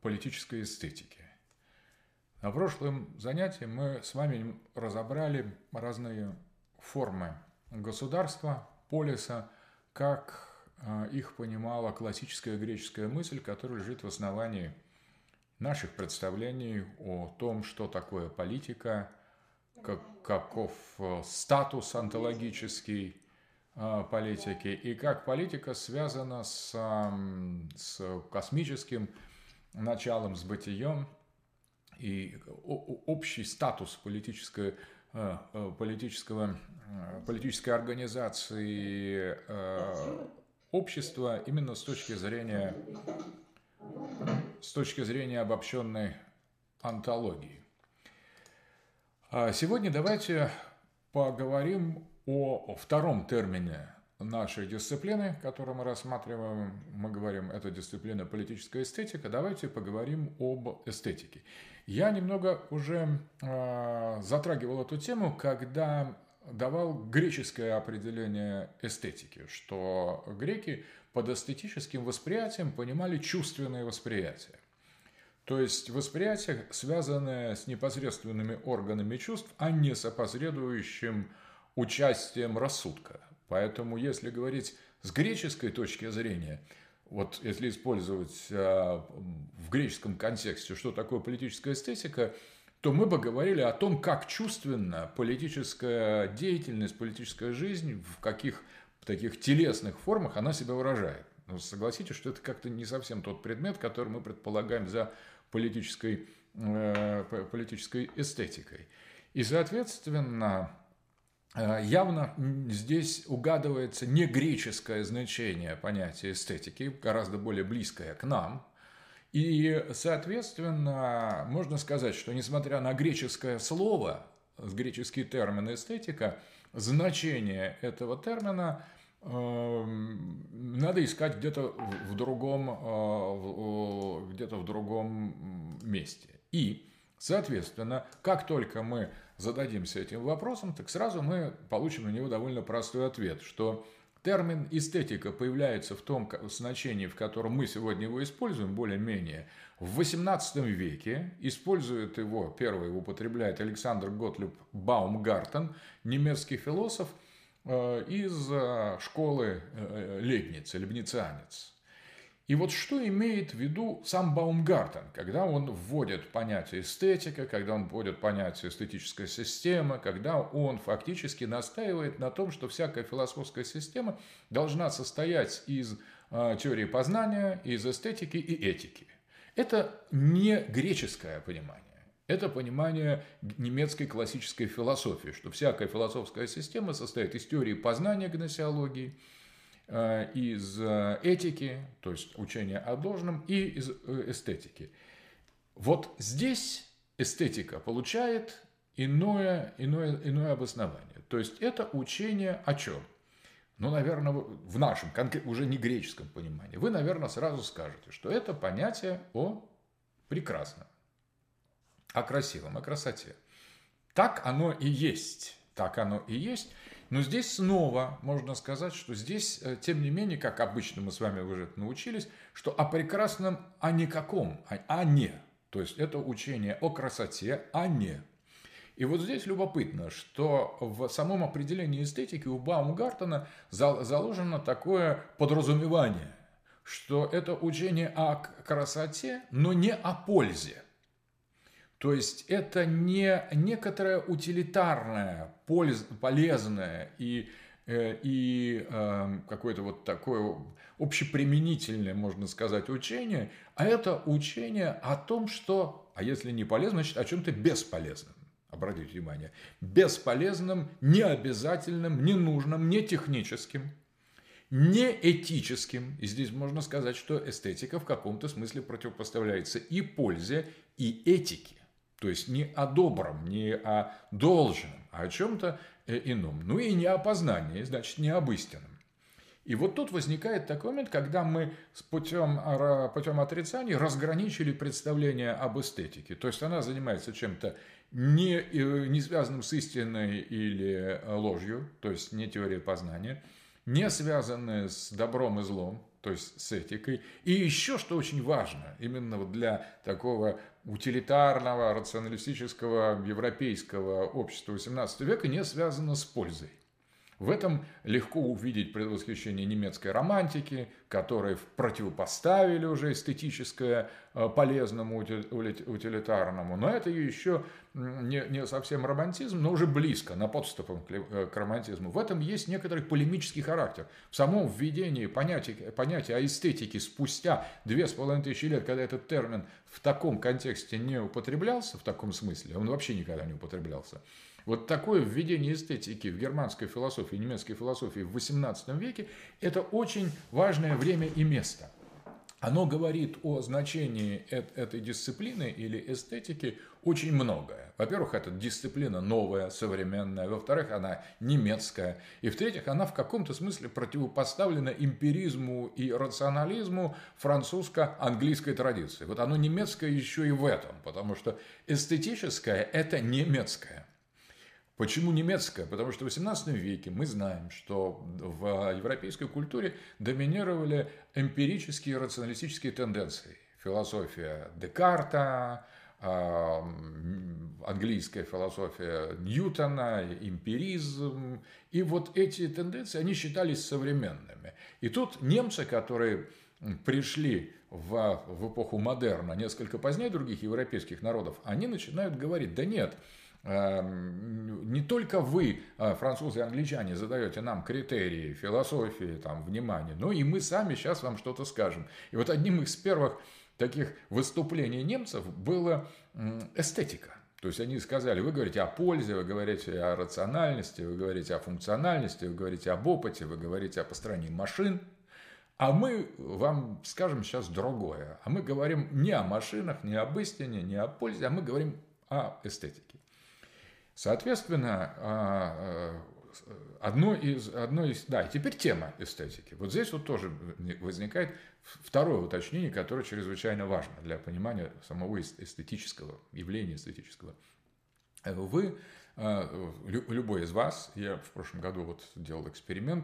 политической эстетики. На прошлом занятии мы с вами разобрали разные формы государства, полиса, как их понимала классическая греческая мысль, которая лежит в основании наших представлений о том, что такое политика, каков статус онтологический политики и как политика связана с космическим началом, с бытием, и общий статус политической организации общества именно с точки зрения обобщенной онтологии. Сегодня давайте поговорим о втором термине нашей дисциплины, которую мы рассматриваем. Мы говорим, это дисциплина политическая эстетика. Давайте поговорим об эстетике. Я немного уже затрагивал эту тему, когда давал греческое определение эстетики, что греки под эстетическим восприятием понимали чувственное восприятие. То есть восприятие, связанное с непосредственными органами чувств, а не с опосредующим участием рассудка. Поэтому, если говорить с греческой точки зрения, вот если использовать в греческом контексте, что такое политическая эстетика, то мы бы говорили о том, как чувственно политическая деятельность, политическая жизнь, в каких таких телесных формах она себя выражает. Но согласитесь, что это как-то не совсем тот предмет, который мы предполагаем за политической эстетикой. И, соответственно, явно здесь угадывается не греческое значение понятия эстетики, гораздо более близкое к нам. И, соответственно, можно сказать, что несмотря на греческое слово, греческий термин «эстетика», значение этого термина надо искать где-то в другом месте. И, соответственно, как только мы зададимся этим вопросом, так сразу мы получим на него довольно простой ответ, что термин «эстетика» появляется в том значении, в котором мы сегодня его используем, более-менее, в XVIII веке. Использует его, первый его употребляет Александр Готлиб Баумгартен, немецкий философ из школы лейбница-цанец. И вот что имеет в виду сам Баумгартен, когда он вводит понятие эстетика, когда он вводит понятие эстетическая система, когда он фактически настаивает на том, что всякая философская система должна состоять из теории познания, из эстетики и этики. Это не греческое понимание. Это понимание немецкой классической философии, что всякая философская система состоит из теории познания, гносеологии, из этики, то есть учения о должном, и из эстетики. Вот здесь эстетика получает иное обоснование. То есть это учение о чем? Ну, наверное, в нашем, уже не греческом понимании. Вы, наверное, сразу скажете, что это понятие о прекрасном, о красивом, о красоте. Так оно и есть. Так оно и есть. Но здесь снова можно сказать, что здесь, тем не менее, как обычно мы с вами уже научились, что о прекрасном, о никаком, а не. То есть это учение о красоте, а не. И вот здесь любопытно, что в самом определении эстетики у Баумгартена заложено такое подразумевание, что это учение о красоте, но не о пользе. То есть это не некоторое утилитарное, полезное и какое-то вот такое общеприменительное, можно сказать, учение, а это учение о том, что, а если не полезно, значит о чем-то бесполезном. Обратите внимание, бесполезным, необязательным, ненужным, не техническим, не этическим. И здесь можно сказать, что эстетика в каком-то смысле противопоставляется и пользе, и этике. То есть не о добром, не о должном, а о чем-то ином. Ну и не о познании, значит, не об истинном. И вот тут возникает такой момент, когда мы путем отрицания разграничили представление об эстетике. То есть она занимается чем-то не связанным с истиной или ложью, то есть не теорией познания, не связанное с добром и злом, то есть с этикой. И еще, что очень важно, именно вот для такого утилитарного, рационалистического европейского общества XVIII века, не связано с пользой. В этом легко увидеть предвосхищение немецкой романтики, которые противопоставили уже эстетическое полезному утилитарному. Но это еще не совсем романтизм, но уже близко, на подступах к романтизму. В этом есть некоторый полемический характер. В самом введении понятия о эстетике спустя 2500 лет, когда этот термин в таком контексте не употреблялся, в таком смысле, он вообще никогда не употреблялся. Вот такое введение эстетики в германской философии, немецкой философии в XVIII веке – это очень важное время и место. Оно говорит о значении этой дисциплины или эстетики очень многое. Во-первых, это дисциплина новая, современная. Во-вторых, она немецкая. И в-третьих, она в каком-то смысле противопоставлена эмпиризму и рационализму французско-английской традиции. Вот оно немецкое еще и в этом, потому что эстетическое – это немецкое. Почему немецкая? Потому что в XVIII веке мы знаем, что в европейской культуре доминировали эмпирические рационалистические тенденции. Философия Декарта, английская философия Ньютона, эмпиризм. И вот эти тенденции, они считались современными. И тут немцы, которые пришли в эпоху модерна несколько позднее других европейских народов, они начинают говорить, да нет, не только вы, французы и англичане, задаете нам критерии философии, там, внимания, но и мы сами сейчас вам что-то скажем. И вот одним из первых таких выступлений немцев была эстетика. То есть они сказали, вы говорите о пользе, вы говорите о рациональности, вы говорите о функциональности, вы говорите об опыте, вы говорите о построении машин. А мы вам скажем сейчас другое. А мы говорим не о машинах, не об истине, не о пользе, а мы говорим о эстетике. Соответственно, одно из, да, и теперь тема эстетики. Вот здесь вот тоже возникает второе уточнение, которое чрезвычайно важно для понимания самого эстетического явления эстетического. Вы, любой из вас, я в прошлом году вот делал эксперимент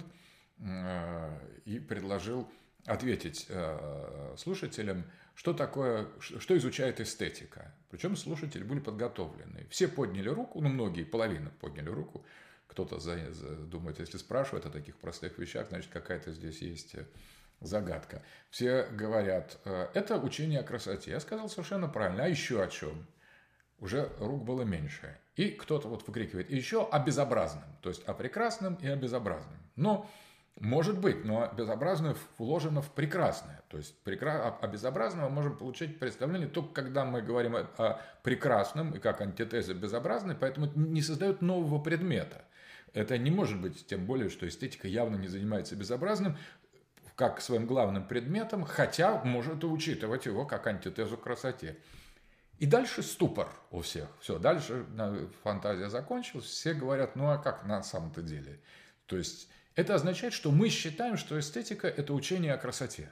и предложил ответить слушателям, что такое, что изучает эстетика. Причем слушатели были подготовлены. Все подняли руку, ну, многие, половина подняли руку. Кто-то думает, если спрашивают о таких простых вещах, значит, какая-то здесь есть загадка. Все говорят, это учение о красоте. Я сказал совершенно правильно. А еще о чем? Уже рук было меньше. И кто-то вот выкрикивает, и еще о безобразном. То есть о прекрасном и о безобразном. Но может быть, но безобразное вложено в прекрасное. То есть о безобразном мы можем получить представление только когда мы говорим о прекрасном и как антитеза безобразной, поэтому это не создает нового предмета. Это не может быть, тем более, что эстетика явно не занимается безобразным как своим главным предметом, хотя может и учитывать его как антитезу красоте. И дальше ступор у всех. Все, дальше фантазия закончилась, все говорят, ну а как на самом-то деле? То есть это означает, что мы считаем, что эстетика – это учение о красоте.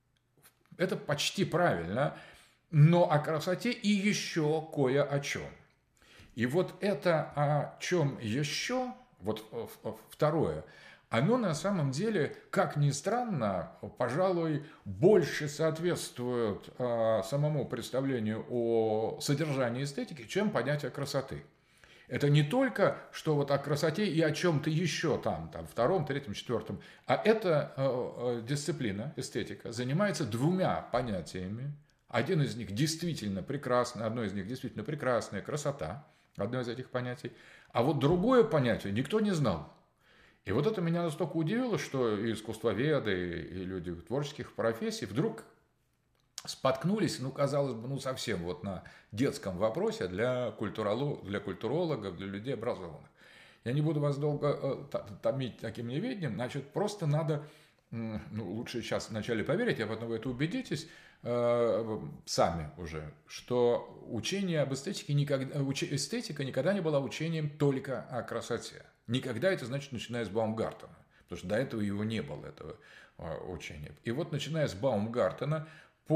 Это почти правильно, но о красоте и еще кое о чем. И вот это о чем еще, вот второе, оно на самом деле, как ни странно, пожалуй, больше соответствует самому представлению о содержании эстетики, чем понятие красоты. Это не только, что вот о красоте и о чем-то еще там втором, третьем, четвертом, а эта дисциплина, эстетика, занимается двумя понятиями. Один из них действительно прекрасный, одно из них действительно прекрасная красота, одно из этих понятий. А вот другое понятие никто не знал. И вот это меня настолько удивило, что и искусствоведы, и люди творческих профессий вдруг споткнулись, ну, казалось бы, ну, совсем вот на детском вопросе для культурологов, для людей образованных. Я не буду вас долго томить таким неведением, значит, просто надо, ну, лучше сейчас вначале поверить, а потом вы это убедитесь сами уже, что учение об эстетике эстетика никогда не была учением только о красоте. Никогда это значит, начиная с Баумгартена, потому что до этого его не было, этого учения. И вот, начиная с Баумгартена,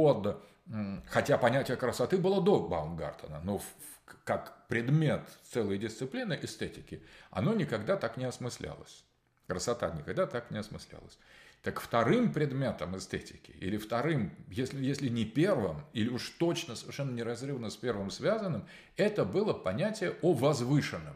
хотя понятие красоты было до Баумгартена, но как предмет целой дисциплины эстетики, оно никогда так не осмыслялось. Красота никогда так не осмыслялась. Так вторым предметом эстетики, или вторым, если не первым, или уж точно совершенно неразрывно с первым связанным, это было понятие о возвышенном.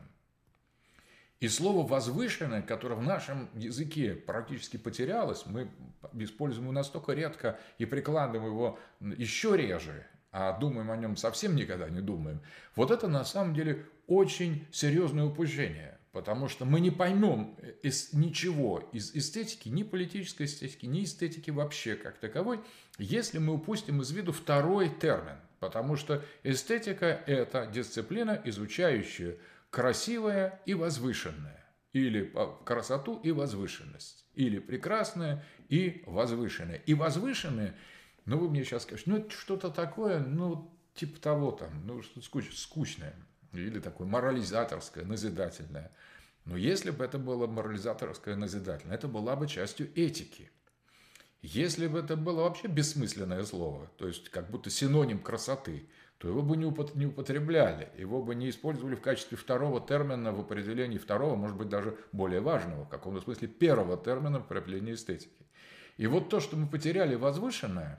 И слово «возвышенное», которое в нашем языке практически потерялось, мы используем его настолько редко и прикладываем его еще реже, а думаем о нем совсем никогда не думаем, вот это на самом деле очень серьезное упущение. Потому что мы не поймем ничего из эстетики, ни политической эстетики, ни эстетики вообще как таковой, если мы упустим из виду второй термин. Потому что эстетика – это дисциплина, изучающая красивое и возвышенное, или красоту и возвышенность, или прекрасное и возвышенное. И возвышенное, ну вы мне сейчас скажете, ну это что-то такое, ну типа того там, ну что скучное, или такое морализаторское, назидательное. Но если бы это было морализаторское, назидательное, это была бы частью этики. Если бы это было вообще бессмысленное слово, то есть как будто синоним красоты, то его бы не употребляли, его бы не использовали в качестве второго термина в определении второго, может быть, даже более важного, в каком-то смысле первого термина в определении эстетики. И вот то, что мы потеряли возвышенное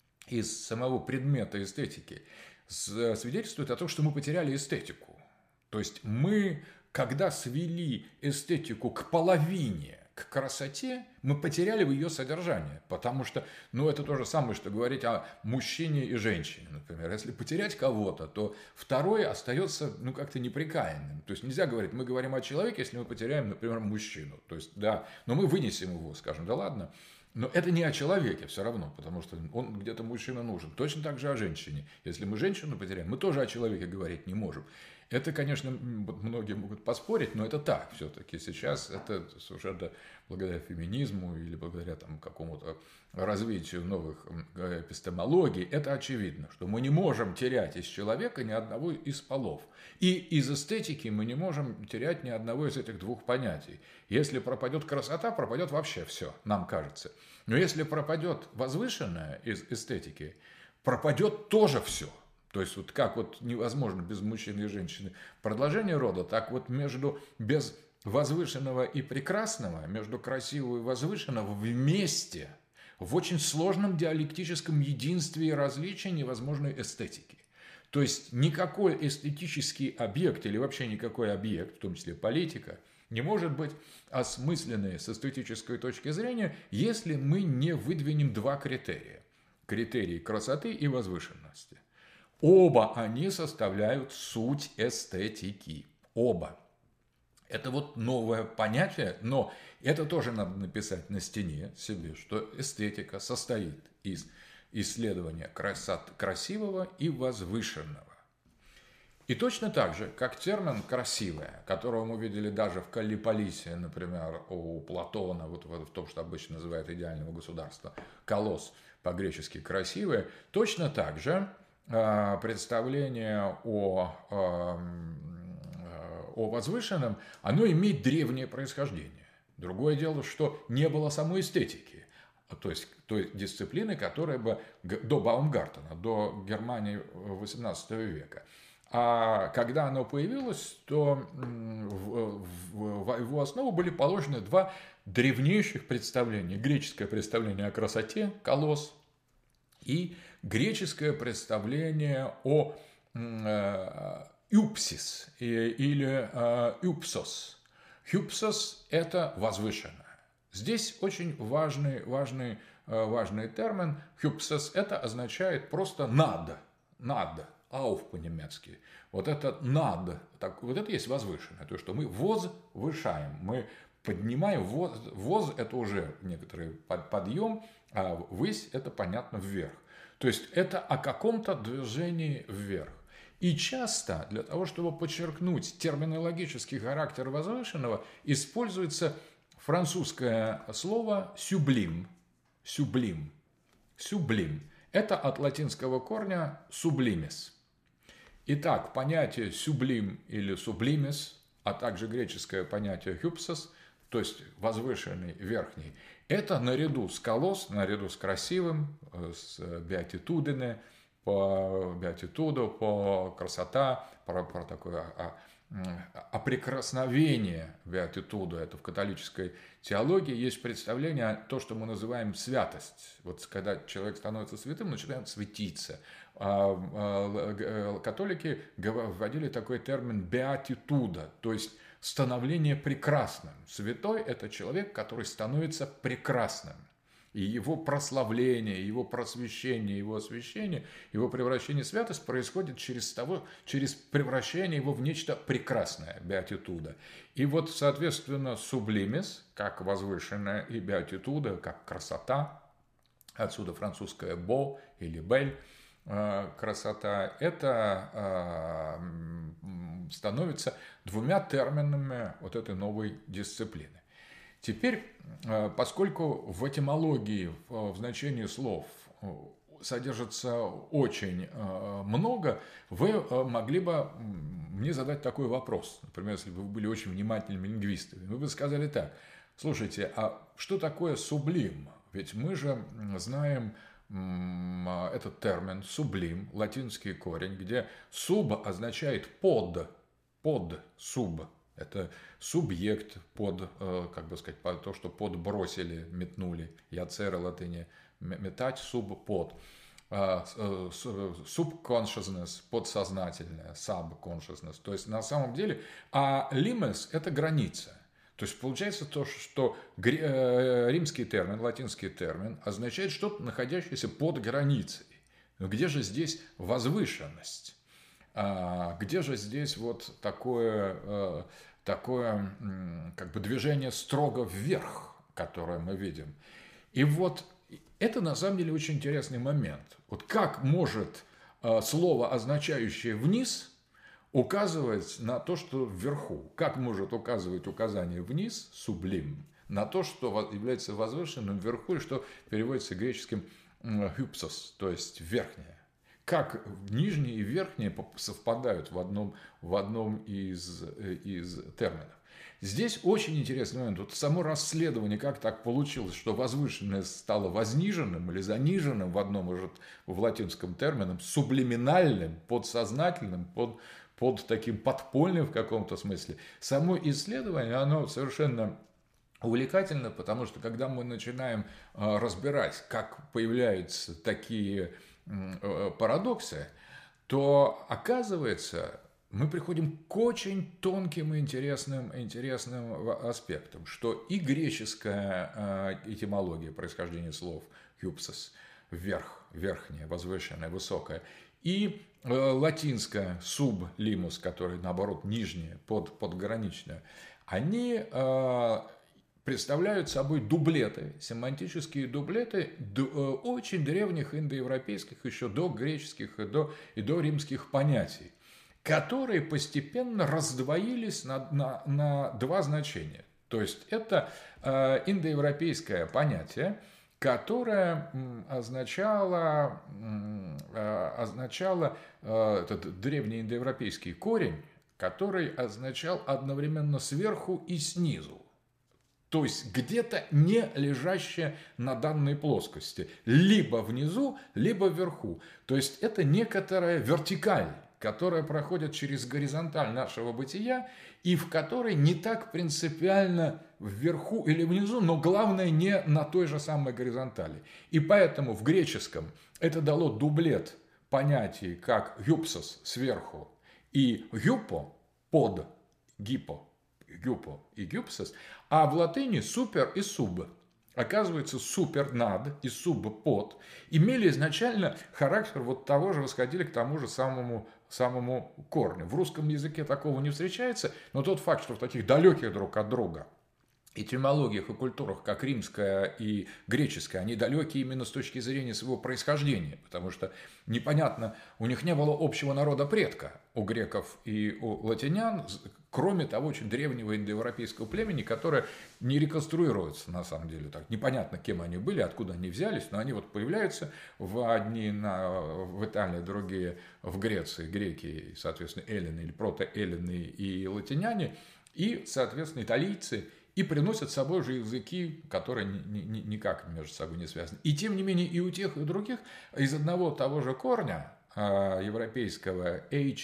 из самого предмета эстетики, свидетельствует о том, что мы потеряли эстетику. То есть мы, когда свели эстетику к половине, к красоте, мы потеряли в ее содержание. Потому что, ну, это то же самое, что говорить о мужчине и женщине, например. Если потерять кого-то, то второй остается, ну, как-то неприкаянным. То есть нельзя говорить, мы говорим о человеке, если мы потеряем, например, мужчину. То есть, да, но мы вынесем его, скажем, да ладно. Но это не о человеке все равно, потому что он где-то мужчина нужен. Точно так же о женщине. Если мы женщину потеряем, мы тоже о человеке говорить не можем. Это, конечно, многие могут поспорить, но это так все-таки. Сейчас это совершенно благодаря феминизму или благодаря там, какому-то развитию новых эпистемологий, это очевидно, что мы не можем терять из человека ни одного из полов. И из эстетики мы не можем терять ни одного из этих двух понятий. Если пропадет красота, пропадет вообще все, нам кажется. Но если пропадет возвышенное из эстетики, пропадет тоже все. То есть, вот как вот невозможно без мужчины и женщины продолжение рода, так вот без возвышенного и прекрасного, между красивого и возвышенного вместе, в очень сложном диалектическом единстве и различии невозможной эстетики. То есть, никакой эстетический объект или вообще никакой объект, в том числе политика, не может быть осмысленной с эстетической точки зрения, если мы не выдвинем два критерия. Критерии красоты и возвышенности. Оба они составляют суть эстетики. Оба. Это вот новое понятие, но это тоже надо написать на стене себе, что эстетика состоит из исследования красивого и возвышенного. И точно так же, как термин «красивое», которого мы видели даже в Каллиполисе, например, у Платона, вот в том, что обычно называют идеального государства, колосс, по-гречески «красивое», точно так же представление о возвышенном, оно имеет древнее происхождение. Другое дело, что не было самой эстетики, то есть той дисциплины, которая бы до Баумгартена, до Германии XVIII века. А когда оно появилось, то в его основу были положены два древнейших представления. Греческое представление о красоте, колосс, и греческое представление о «юпсис» или «юпсос». «Юпсос» – это возвышенное. Здесь очень важный термин. «Юпсос» – это означает просто «над», «auf» по-немецки. Вот это «над», вот это есть возвышенное. То, что мы возвышаем, мы поднимаем, воз – это уже некоторый подъем, а ввысь – это, понятно, вверх. То есть, это о каком-то движении вверх. И часто для того, чтобы подчеркнуть терминологический характер возвышенного, используется французское слово «сюблим». «Сюблим». «Сюблим». Это от латинского корня «sublimis». Итак, понятие «сюблим» или «sublimis», а также греческое понятие «hypsos», то есть возвышенный, верхний, это наряду с колосс, наряду с красивым, с beatitudine, по беатитуду, по красота, про такое опрекрасновение беатитуду. Это в католической теологии есть представление о том, что мы называем святость. Вот когда человек становится святым, начинает светиться. Католики вводили такой термин беатитуда, то есть становление прекрасным. Святой – это человек, который становится прекрасным. И его прославление, его просвещение, его освящение, его превращение в святость происходит через превращение его в нечто прекрасное, беатитуда. И вот, соответственно, сублимис, как возвышенная, и беатитуда, как красота, отсюда французское «бо» или «бель», красота, это становится двумя терминами вот этой новой дисциплины. Теперь, поскольку в этимологии, в значении слов содержится очень много, вы могли бы мне задать такой вопрос. Например, если бы вы были очень внимательными лингвистами, вы бы сказали так: слушайте, а что такое сублим? Ведь мы же знаем этот термин «сублим», латинский корень, где «суб» означает «под», «суб». Это субъект под, как бы сказать, то, что подбросили, метнули. Яцера латыни метать, суб под. Subconsciousness, подсознательное, subconsciousness. То есть на самом деле, а limes – это граница. То есть получается то, что римский термин, латинский термин означает что-то, находящееся под границей. Но где же здесь возвышенность? Где же здесь вот такое как бы движение строго вверх, которое мы видим? И вот это на самом деле очень интересный момент. Вот как может слово, означающее вниз, указывать на то, что вверху? Как может указывать указание вниз, сублим, на то, что является возвышенным вверху, и что переводится греческим hypsos, то есть верхнее? Как нижнее и верхнее совпадают в одном из терминов. Здесь очень интересный момент. Вот само расследование, как так получилось, что возвышенное стало возниженным или заниженным в одном из в латинском термине, сублиминальным, подсознательным, под таким подпольным в каком-то смысле. Само исследование, оно совершенно увлекательно, потому что когда мы начинаем разбирать, как появляются такие парадоксы, то оказывается, мы приходим к очень тонким и интересным аспектам, что и греческая этимология происхождения слов «hypsos» – вверх, верхнее, возвышенное, высокое, и латинская «sublimus», которая, наоборот, нижнее, подграничное, они представляют собой дублеты, семантические дублеты очень древних индоевропейских, еще до греческих и до римских понятий, которые постепенно раздвоились на два значения. То есть это индоевропейское понятие, которое означало этот древний индоевропейский корень, который означал одновременно сверху и снизу. То есть где-то не лежащее на данной плоскости. Либо внизу, либо вверху. То есть это некоторая вертикаль, которая проходит через горизонталь нашего бытия, и в которой не так принципиально вверху или внизу, но главное не на той же самой горизонтали. И поэтому в греческом это дало дублет понятий, как «hypsos» сверху и «hypo» под «гипо». Гюпо и гюпсос, а в латыни супер и суб. Оказывается, супер над и суб под имели изначально характер вот того же, восходили к тому же самому корню. В русском языке такого не встречается, но тот факт, что в таких далеких друг от друга этимологиях и культурах, как римская и греческая, они далеки именно с точки зрения своего происхождения, потому что непонятно, у них не было общего народа предка, у греков и у латинян, кроме того очень древнего индоевропейского племени, которое не реконструируется на самом деле. Так непонятно, кем они были, откуда они взялись, но они вот появляются одни в Италии, другие в Греции, греки, соответственно, эллины или протоэллины и латиняне, и, соответственно, италийцы, и приносят с собой же языки, которые никак между собой не связаны. И тем не менее и у тех, и у других из одного того же корня европейского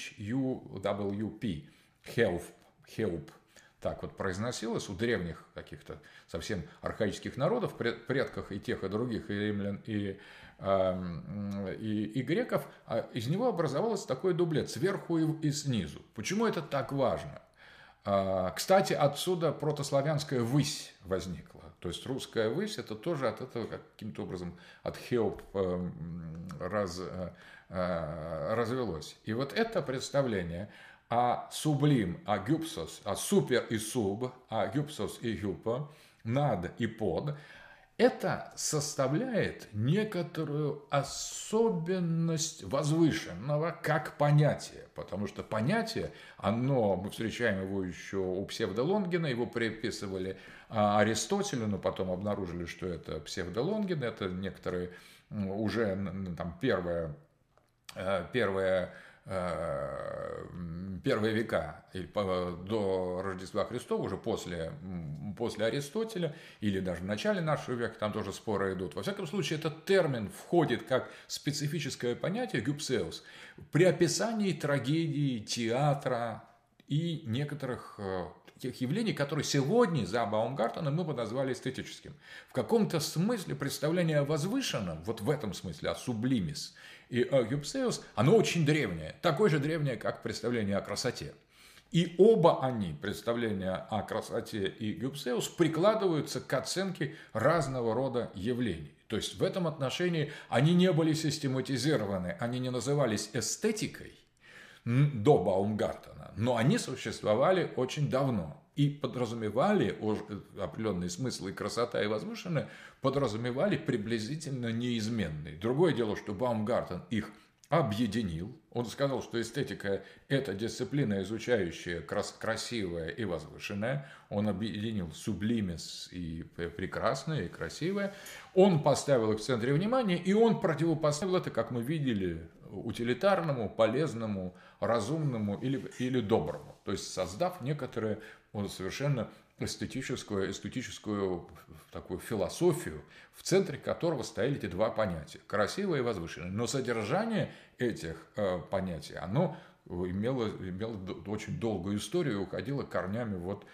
HUWP, help, так вот произносилось у древних каких-то совсем архаических народов, предках и тех, и других, и римлян, и греков, из него образовался такой дублет сверху и снизу. Почему это так важно? Кстати, отсюда протославянская «высь» возникла. То есть русская «высь» это тоже от этого каким-то образом от «хеоп» развелось. И вот это представление о сублим, о гюпсос, о супер и суб, о гюпсос и гюпо, над и под, это составляет некоторую особенность возвышенного как понятие, потому что понятие, мы встречаем его еще у Псевдолонгина, его приписывали Аристотелю, но потом обнаружили, что это Псевдолонгин, это некоторые уже там первые века до Рождества Христова, уже после Аристотеля, или даже в начале нашего века, там тоже споры идут. Во всяком случае, этот термин входит как специфическое понятие гюпсеус при описании трагедии, театра и некоторых тех явлений, которые сегодня за Баумгартеном мы бы назвали эстетическим. В каком-то смысле представление о возвышенном, вот в этом смысле, о сублимис и о гюпсеус, оно очень древнее, такое же древнее, как представление о красоте. И оба они, представления о красоте и гюпсеус, прикладываются к оценке разного рода явлений. То есть в этом отношении они не были систематизированы, они не назывались эстетикой до Баумгартена, но они существовали очень давно и подразумевали определенные смыслы, и красота, и возвышенное подразумевали приблизительно неизменные. Другое дело, что Баумгартен их объединил. Он сказал, что эстетика – это дисциплина, изучающая красивое и возвышенное. Он объединил сублимис и прекрасное, и красивое. Он поставил их в центре внимания, и он противопоставил это, как мы видели, утилитарному, полезному, разумному или доброму. То есть создав некоторое совершенно эстетическую такую философию, в центре которого стояли эти два понятия – красивое и возвышенное. Но содержание этих понятий, оно имело очень долгую историю и уходило корнями вот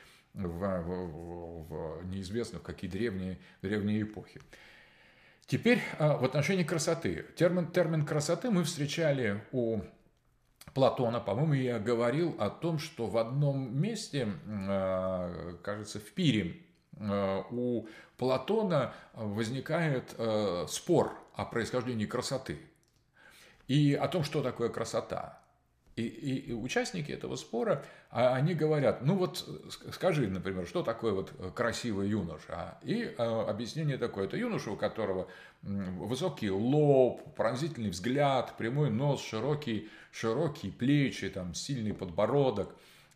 в неизвестно в какие древние эпохи. Теперь в отношении красоты. Термин красоты мы встречали у Платона, по-моему, я говорил о том, что в одном месте, кажется, в Пире, у Платона возникает спор о происхождении красоты и о том, что такое красота. И участники этого спора, они говорят, ну вот скажи, например, что такое вот красивый юноша. И объяснение такое, это юноша, у которого высокий лоб, пронзительный взгляд, прямой нос, широкие плечи, там, сильный подбородок.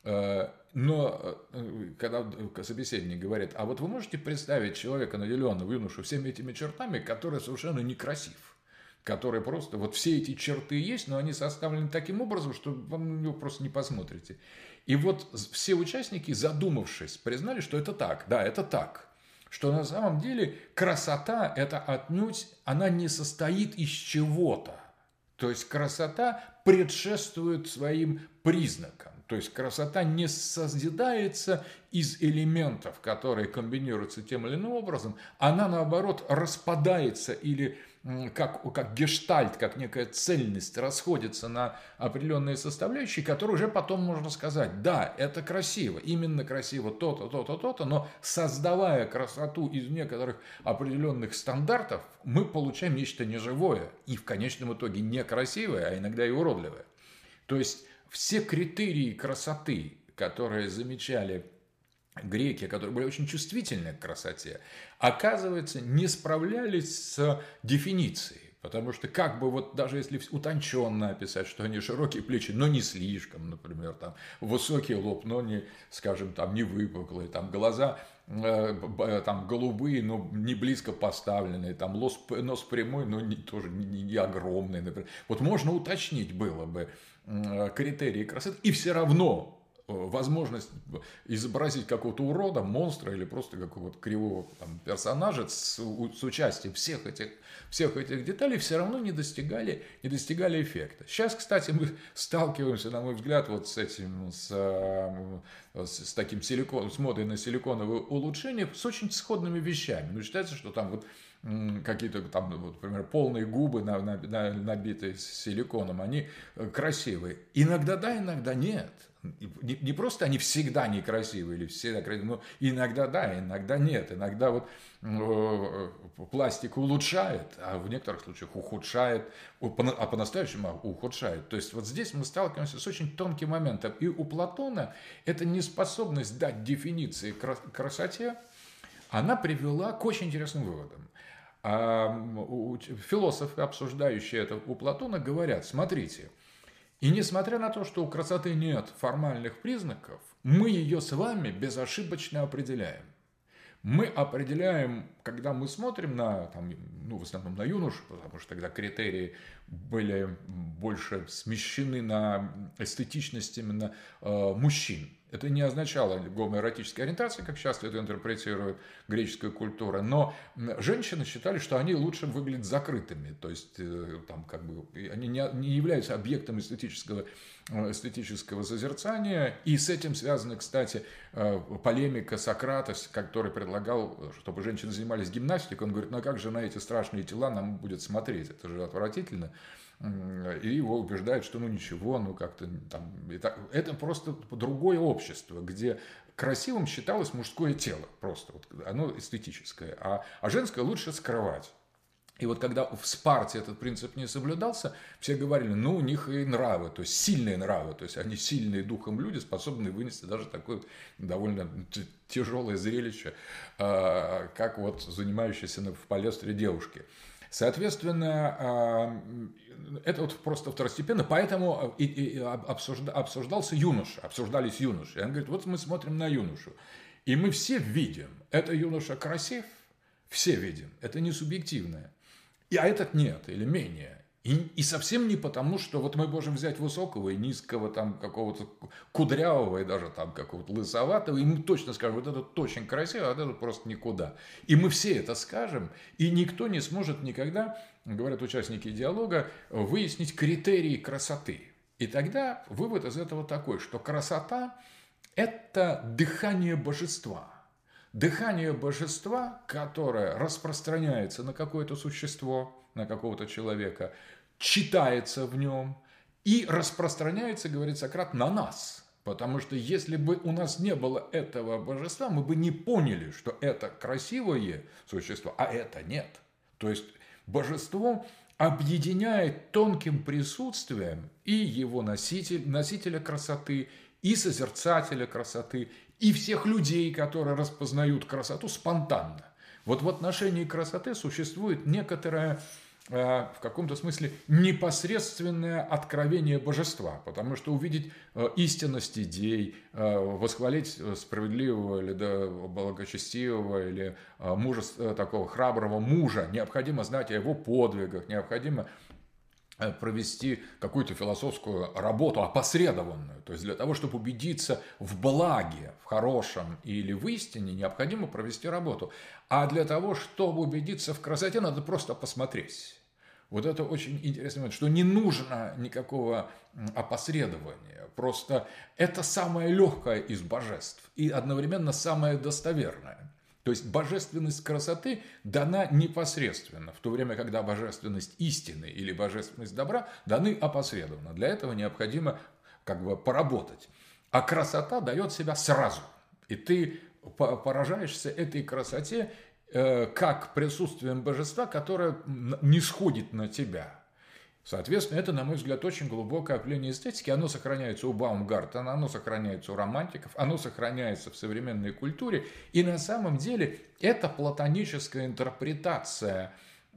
Но когда собеседник говорит, а вот вы можете представить человека, наделенного юношу всеми этими чертами, который совершенно некрасив? Которые просто, вот все эти черты есть, но они составлены таким образом, что вы на него просто не посмотрите. И вот все участники, задумавшись, признали, что это так, да, это так. Что на самом деле красота, это отнюдь, она не состоит из чего-то. То есть красота предшествует своим признакам. То есть красота не созидается из элементов, которые комбинируются тем или иным образом, она наоборот распадается или как гештальт, как некая цельность расходится на определенные составляющие, которые уже потом можно сказать, да, это красиво, именно красиво то-то, то-то, то-то, но создавая красоту из некоторых определенных стандартов, мы получаем нечто неживое и в конечном итоге некрасивое, а иногда и уродливое. То есть все критерии красоты, которые замечали греки, которые были очень чувствительны к красоте, оказывается, не справлялись с дефиницией. Потому что как бы вот даже если утонченно описать, что они широкие плечи, но не слишком, например, там высокий лоб, но не, скажем, там не выпуклые, там глаза там голубые, но не близко поставленные, там нос прямой, но тоже не огромный, например. Вот можно уточнить было бы критерии красоты, и все равно возможность изобразить какого-то урода, монстра или просто какого-то кривого там персонажа с участием всех этих деталей, все равно не достигали эффекта. Сейчас, кстати, мы сталкиваемся, на мой взгляд, вот с этим, с таким с модой на силиконовые улучшения, с очень сходными вещами. Ну, считается, что там вот какие-то там, вот, например, полные губы, набитые силиконом, они красивые. Иногда да, иногда нет. Не просто они всегда некрасивые или всегда красивые, но иногда да, иногда нет. Иногда вот пластик улучшает, а в некоторых случаях ухудшает, а по-настоящему ухудшает. То есть вот здесь мы сталкиваемся с очень тонким моментом. И у Платона эта неспособность дать дефиниции красоте, она привела к очень интересным выводам. Философы, обсуждающие это у Платона, говорят: смотрите, и несмотря на то, что у красоты нет формальных признаков, мы ее с вами безошибочно определяем. Мы определяем, когда мы смотрим на, там, ну, в основном на юношу, потому что тогда критерии были больше смещены на эстетичность именно мужчин. Это не означало гомоэротической ориентации, как часто это интерпретирует греческая культура, но женщины считали, что они лучше выглядят закрытыми, то есть там, как бы, они не являются объектом эстетического созерцания, и с этим связана, кстати, полемика Сократа, который предлагал, чтобы женщины занимались гимнастикой. Он говорит: ну а как же на эти страшные тела нам будет смотреть, это же отвратительно. И его убеждают, что ну ничего, ну как-то там... Это просто другое общество, где красивым считалось мужское тело, просто вот, оно эстетическое, а женское лучше скрывать. И вот когда в Спарте этот принцип не соблюдался, все говорили: ну у них и нравы, то есть сильные нравы, то есть они сильные духом люди, способные вынести даже такое довольно тяжелое зрелище, как вот занимающиеся в палестре девушки. Соответственно, это вот просто второстепенно, поэтому обсуждались юноши. И он говорит: вот мы смотрим на юношу, и мы все видим, это юноша красив, все видим, это не субъективное, а этот нет, или менее. И совсем не потому, что вот мы можем взять высокого и низкого, там, какого-то кудрявого и даже там какого-то лысоватого, и мы точно скажем: вот этот очень красивый, а вот этот просто никуда. И мы все это скажем, и никто не сможет никогда, говорят участники диалога, выяснить критерии красоты. И тогда вывод из этого такой, что красота – это дыхание божества. Дыхание божества, которое распространяется на какое-то существо, на какого-то человека, читается в нем и распространяется, говорит Сократ, на нас. Потому что если бы у нас не было этого божества, мы бы не поняли, что это красивое существо, а это нет. То есть божество объединяет тонким присутствием и его носителя красоты, и созерцателя красоты, и всех людей, которые распознают красоту спонтанно. Вот в отношении красоты существует некоторое, в каком-то смысле, непосредственное откровение божества, потому что увидеть истинность идей, восхвалить справедливого или благочестивого или такого храброго мужа, необходимо знать о его подвигах, необходимо провести какую-то философскую работу опосредованную. То есть для того, чтобы убедиться в благе, в хорошем или в истине, необходимо провести работу. А для того, чтобы убедиться в красоте, надо просто посмотреть. Вот это очень интересный момент, что не нужно никакого опосредования. Просто это самое легкое из божеств и одновременно самое достоверное. То есть божественность красоты дана непосредственно, в то время, когда божественность истины или божественность добра даны опосредованно. Для этого необходимо как бы поработать. А красота дает себя сразу. И ты поражаешься этой красоте как присутствием божества, которое не сходит на тебя. Соответственно, это, на мой взгляд, очень глубокое определение эстетики. Оно сохраняется у Баумгартена, оно сохраняется у романтиков, оно сохраняется в современной культуре. И на самом деле это платоническая интерпретация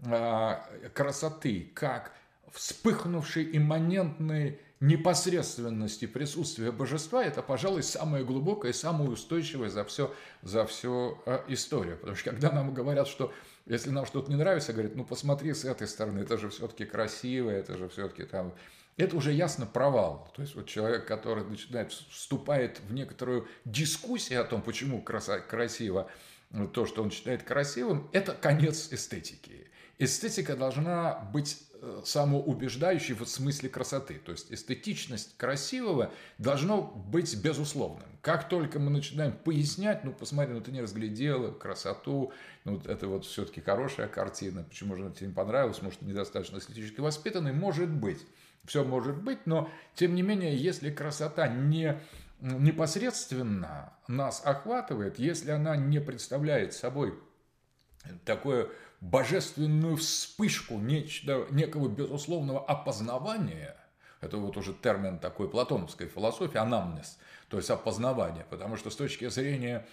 красоты как вспыхнувшей имманентной непосредственности присутствия божества. Это, пожалуй, самое глубокое и самое устойчивое за всю историю. Потому что когда нам говорят, что если нам что-то не нравится, говорят: ну посмотри с этой стороны, это же все-таки красиво, это же все-таки там это уже ясно провал. То есть вот человек, который вступает в некоторую дискуссию о том, почему красиво то, что он считает красивым, это конец эстетики. Эстетика должна быть самоубеждающей в смысле красоты. То есть эстетичность красивого должно быть безусловным. Как только мы начинаем пояснять, ну посмотри, ну ты не разглядела красоту, ну вот это вот все-таки хорошая картина, почему же она тебе не понравилась, может, ты недостаточно эстетически воспитанный, может быть. Все может быть, но тем не менее, если красота не непосредственно нас охватывает, если она не представляет собой такую божественную вспышку некого безусловного опознавания, это вот уже термин такой платоновской философии, анамнез, то есть опознавание, потому что с точки зрения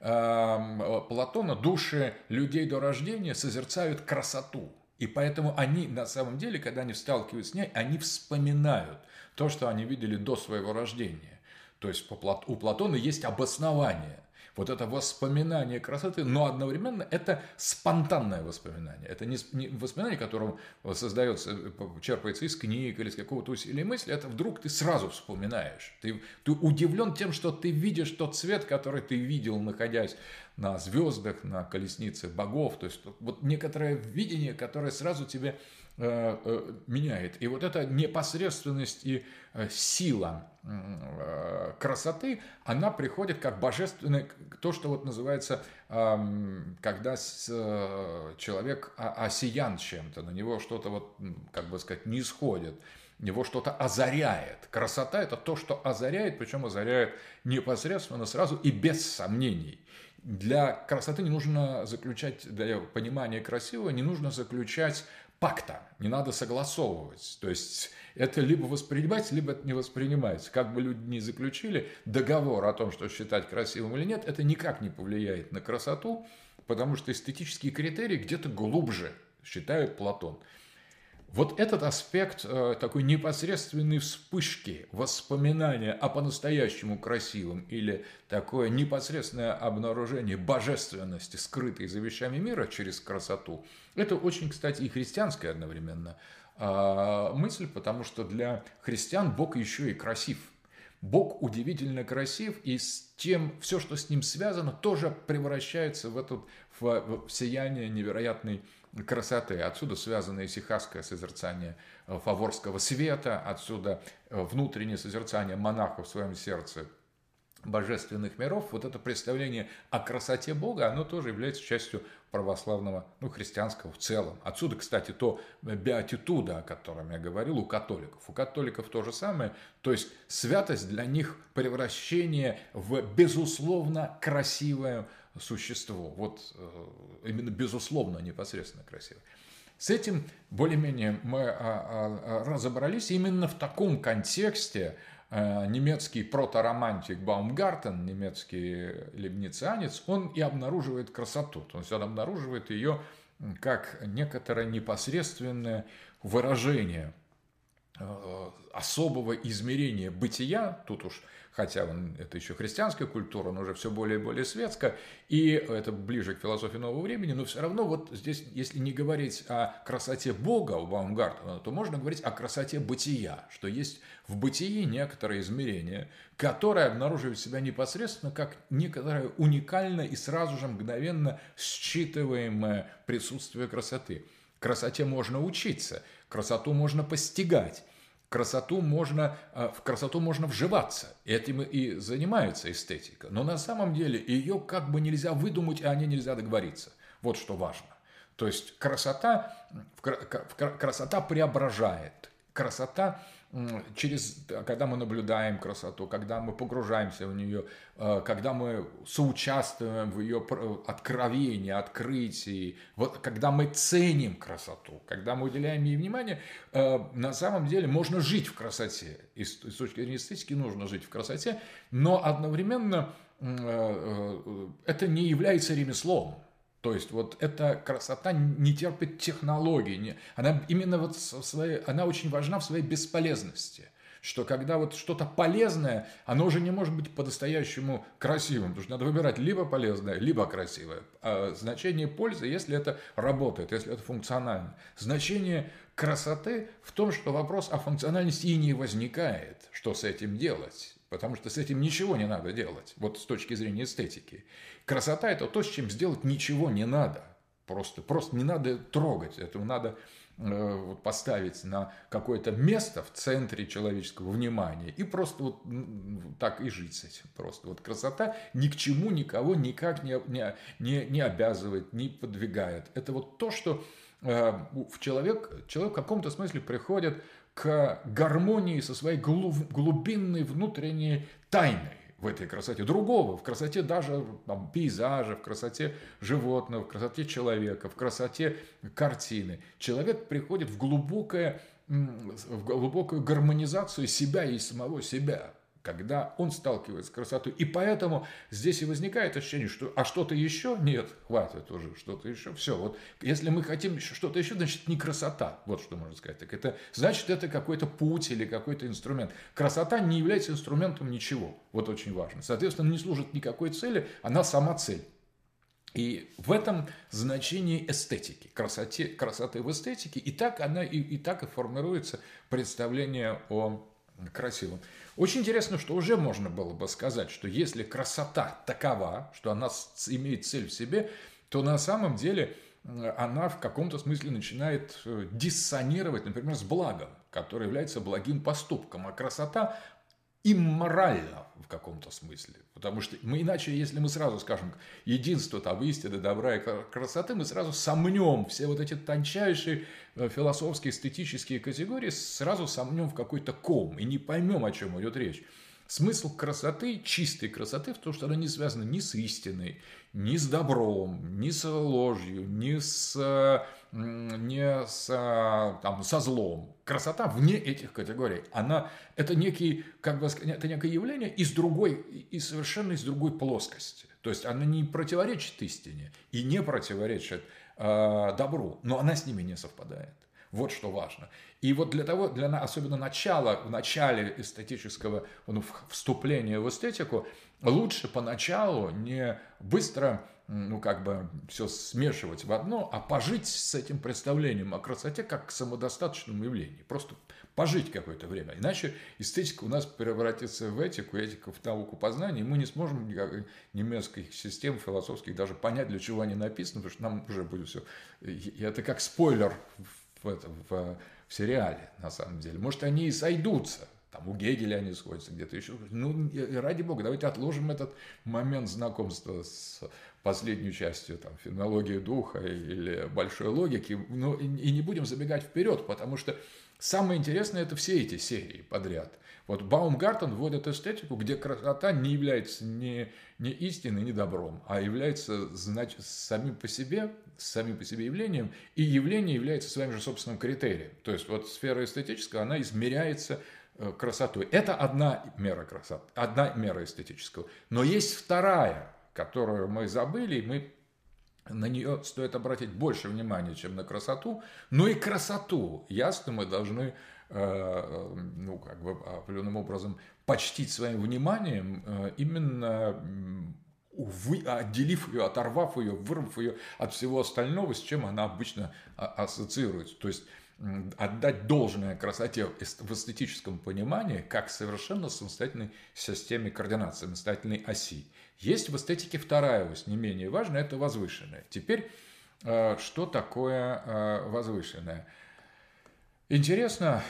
Платона души людей до рождения созерцают красоту. И поэтому они на самом деле, когда они сталкиваются с ней, они вспоминают то, что они видели до своего рождения. То есть у Платона есть обоснование. Вот это воспоминание красоты, но одновременно это спонтанное воспоминание. Это не воспоминание, которое создается, черпается из книг или из какого-то усилия мысли. Это вдруг ты сразу вспоминаешь. Ты удивлен тем, что ты видишь тот цвет, который ты видел, находясь на звездах, на колеснице богов. То есть вот некоторое видение, которое сразу тебе меняет. И вот эта непосредственность и сила красоты, она приходит как божественное, то, что вот называется, когда человек осиян чем-то, на него что-то вот, как бы сказать, не исходит, его что-то озаряет. Красота – это то, что озаряет, причем озаряет непосредственно, сразу и без сомнений. Для красоты не нужно заключать, для понимания красивого не нужно заключать пакта, не надо согласовывать. То есть это либо воспринимается, либо это не воспринимается. Как бы люди ни заключили договор о том, что считать красивым или нет, это никак не повлияет на красоту, потому что эстетические критерии где-то глубже, считает Платон. Вот этот аспект такой непосредственной вспышки, воспоминания о по-настоящему красивом или такое непосредственное обнаружение божественности, скрытой за вещами мира через красоту, это очень, кстати, и христианская одновременно мысль, потому что для христиан Бог еще и красив. Бог удивительно красив, и с тем, все, что с ним связано, тоже превращается в сияние невероятной красоты. Отсюда связано исихасское созерцание фаворского света, отсюда внутреннее созерцание монаха в своем сердце божественных миров. Вот это представление о красоте Бога, оно тоже является частью православного, христианского в целом. Отсюда, кстати, то беатитуда, о котором я говорил, у католиков. У католиков то же самое. То есть святость для них превращение в безусловно красивое существо. Вот именно безусловно непосредственно красивое. С этим более-менее мы разобрались. Именно в таком контексте немецкий проторомантик Баумгартен, немецкий лейбницианец, он и обнаруживает красоту. То есть он обнаруживает ее как некоторое непосредственное выражение особого измерения бытия. Тут уж, хотя это еще христианская культура, но уже все более и более светская, и это ближе к философии нового времени, но все равно вот здесь, если не говорить о красоте Бога у Баумгартена, то можно говорить о красоте бытия, что есть в бытии некоторое измерение, которое обнаруживает себя непосредственно как некоторое уникальное и сразу же мгновенно считываемое присутствие красоты. Красоте можно учиться, красоту можно постигать. В красоту можно вживаться. Этим и занимается эстетика. Но на самом деле ее как бы нельзя выдумать, и о ней нельзя договориться. Вот что важно. То есть красота преображает. Красота когда мы наблюдаем красоту, когда мы погружаемся в нее, когда мы соучаствуем в ее откровении, открытии, вот когда мы ценим красоту, когда мы уделяем ей внимание, на самом деле можно жить в красоте. И с точки зрения эстетики нужно жить в красоте, но одновременно это не является ремеслом. То есть вот эта красота не терпит технологий, она именно она очень важна в своей бесполезности. что когда вот что-то полезное, оно уже не может быть по-настоящему красивым, потому что надо выбирать либо полезное, либо красивое. А значение пользы, если это работает, если это функционально. Значение красоты в том, что вопрос о функциональности и не возникает, что с этим делать. Потому что с этим ничего не надо делать, вот с точки зрения эстетики. Красота – это то, с чем сделать ничего не надо. Просто не надо трогать, это надо поставить на какое-то место в центре человеческого внимания и просто вот так и жить с этим. Просто вот красота ни к чему никого никак не обязывает, не подвигает. Это вот то, что человек в каком-то смысле приходит к гармонии со своей глубинной внутренней тайной в этой красоте другого, в красоте даже там, пейзажа, в красоте животного, в красоте человека, в красоте картины. Человек приходит в глубокую гармонизацию себя и самого себя, когда он сталкивается с красотой. И поэтому здесь и возникает ощущение, что а что-то еще? Нет, хватит уже, что-то еще. Все, вот если мы хотим что-то еще, значит не красота. Вот что можно сказать. Так это значит, это какой-то путь или какой-то инструмент. Красота не является инструментом ничего. Вот очень важно. Соответственно, не служит никакой цели, она сама цель. И в этом значении эстетики, красоты в эстетике, и так и формируется представление о красивом. Очень интересно, что уже можно было бы сказать, что если красота такова, что она имеет цель в себе, то на самом деле она в каком-то смысле начинает диссонировать, например, с благом, которое является благим поступком. А красота имморальна в каком-то смысле. Потому что мы иначе, если мы сразу скажем единство там, истины, добра и красоты, мы сразу сомнем все вот эти тончайшие философские, эстетические категории, сразу сомнем в какой-то ком и не поймем, о чем идет речь. Смысл красоты, чистой красоты, в том, что она не связана ни с истиной, ни с добром, ни с ложью, ни со злом. Красота вне этих категорий. Это некое явление совершенно из другой плоскости. То есть она не противоречит истине и не противоречит добру, но она с ними не совпадает. Вот что важно. И вот особенно в начале эстетического вступления в эстетику, лучше поначалу не быстро все смешивать в одно, а пожить с этим представлением о красоте как к самодостаточному явлению. Просто пожить какое-то время. Иначе эстетика у нас превратится в этику, этика в науку познания, и мы не сможем немецких систем философских даже понять, для чего они написаны, потому что нам уже будет все. И это как спойлер в сериале, на самом деле. Может, они и сойдутся. Там у Гегеля они сходятся где-то еще. Ради бога, давайте отложим этот момент знакомства с последней частью феноменологии духа или большой логики, и не будем забегать вперед, потому что самое интересное – это все эти серии подряд. Вот Баумгартен вводит эстетику, где красота не является ни истиной, ни добром, а является самим по себе явлением, и явление является своим же собственным критерием. То есть вот сфера эстетическая, она измеряется красотой. Это одна мера красоты, одна мера эстетического. Но есть вторая, которую мы забыли, и на нее стоит обратить больше внимания, чем на красоту. Но и красоту, ясно, мы должны определенным образом почтить своим вниманием, именно отделив ее, оторвав ее, вырвав ее от всего остального, с чем она обычно ассоциируется. То есть отдать должное красоте в эстетическом понимании как совершенно самостоятельной системе координат, самостоятельной оси. Есть в эстетике вторая ось, не менее важная, это возвышенная. Теперь, что такое возвышенное? Интересно,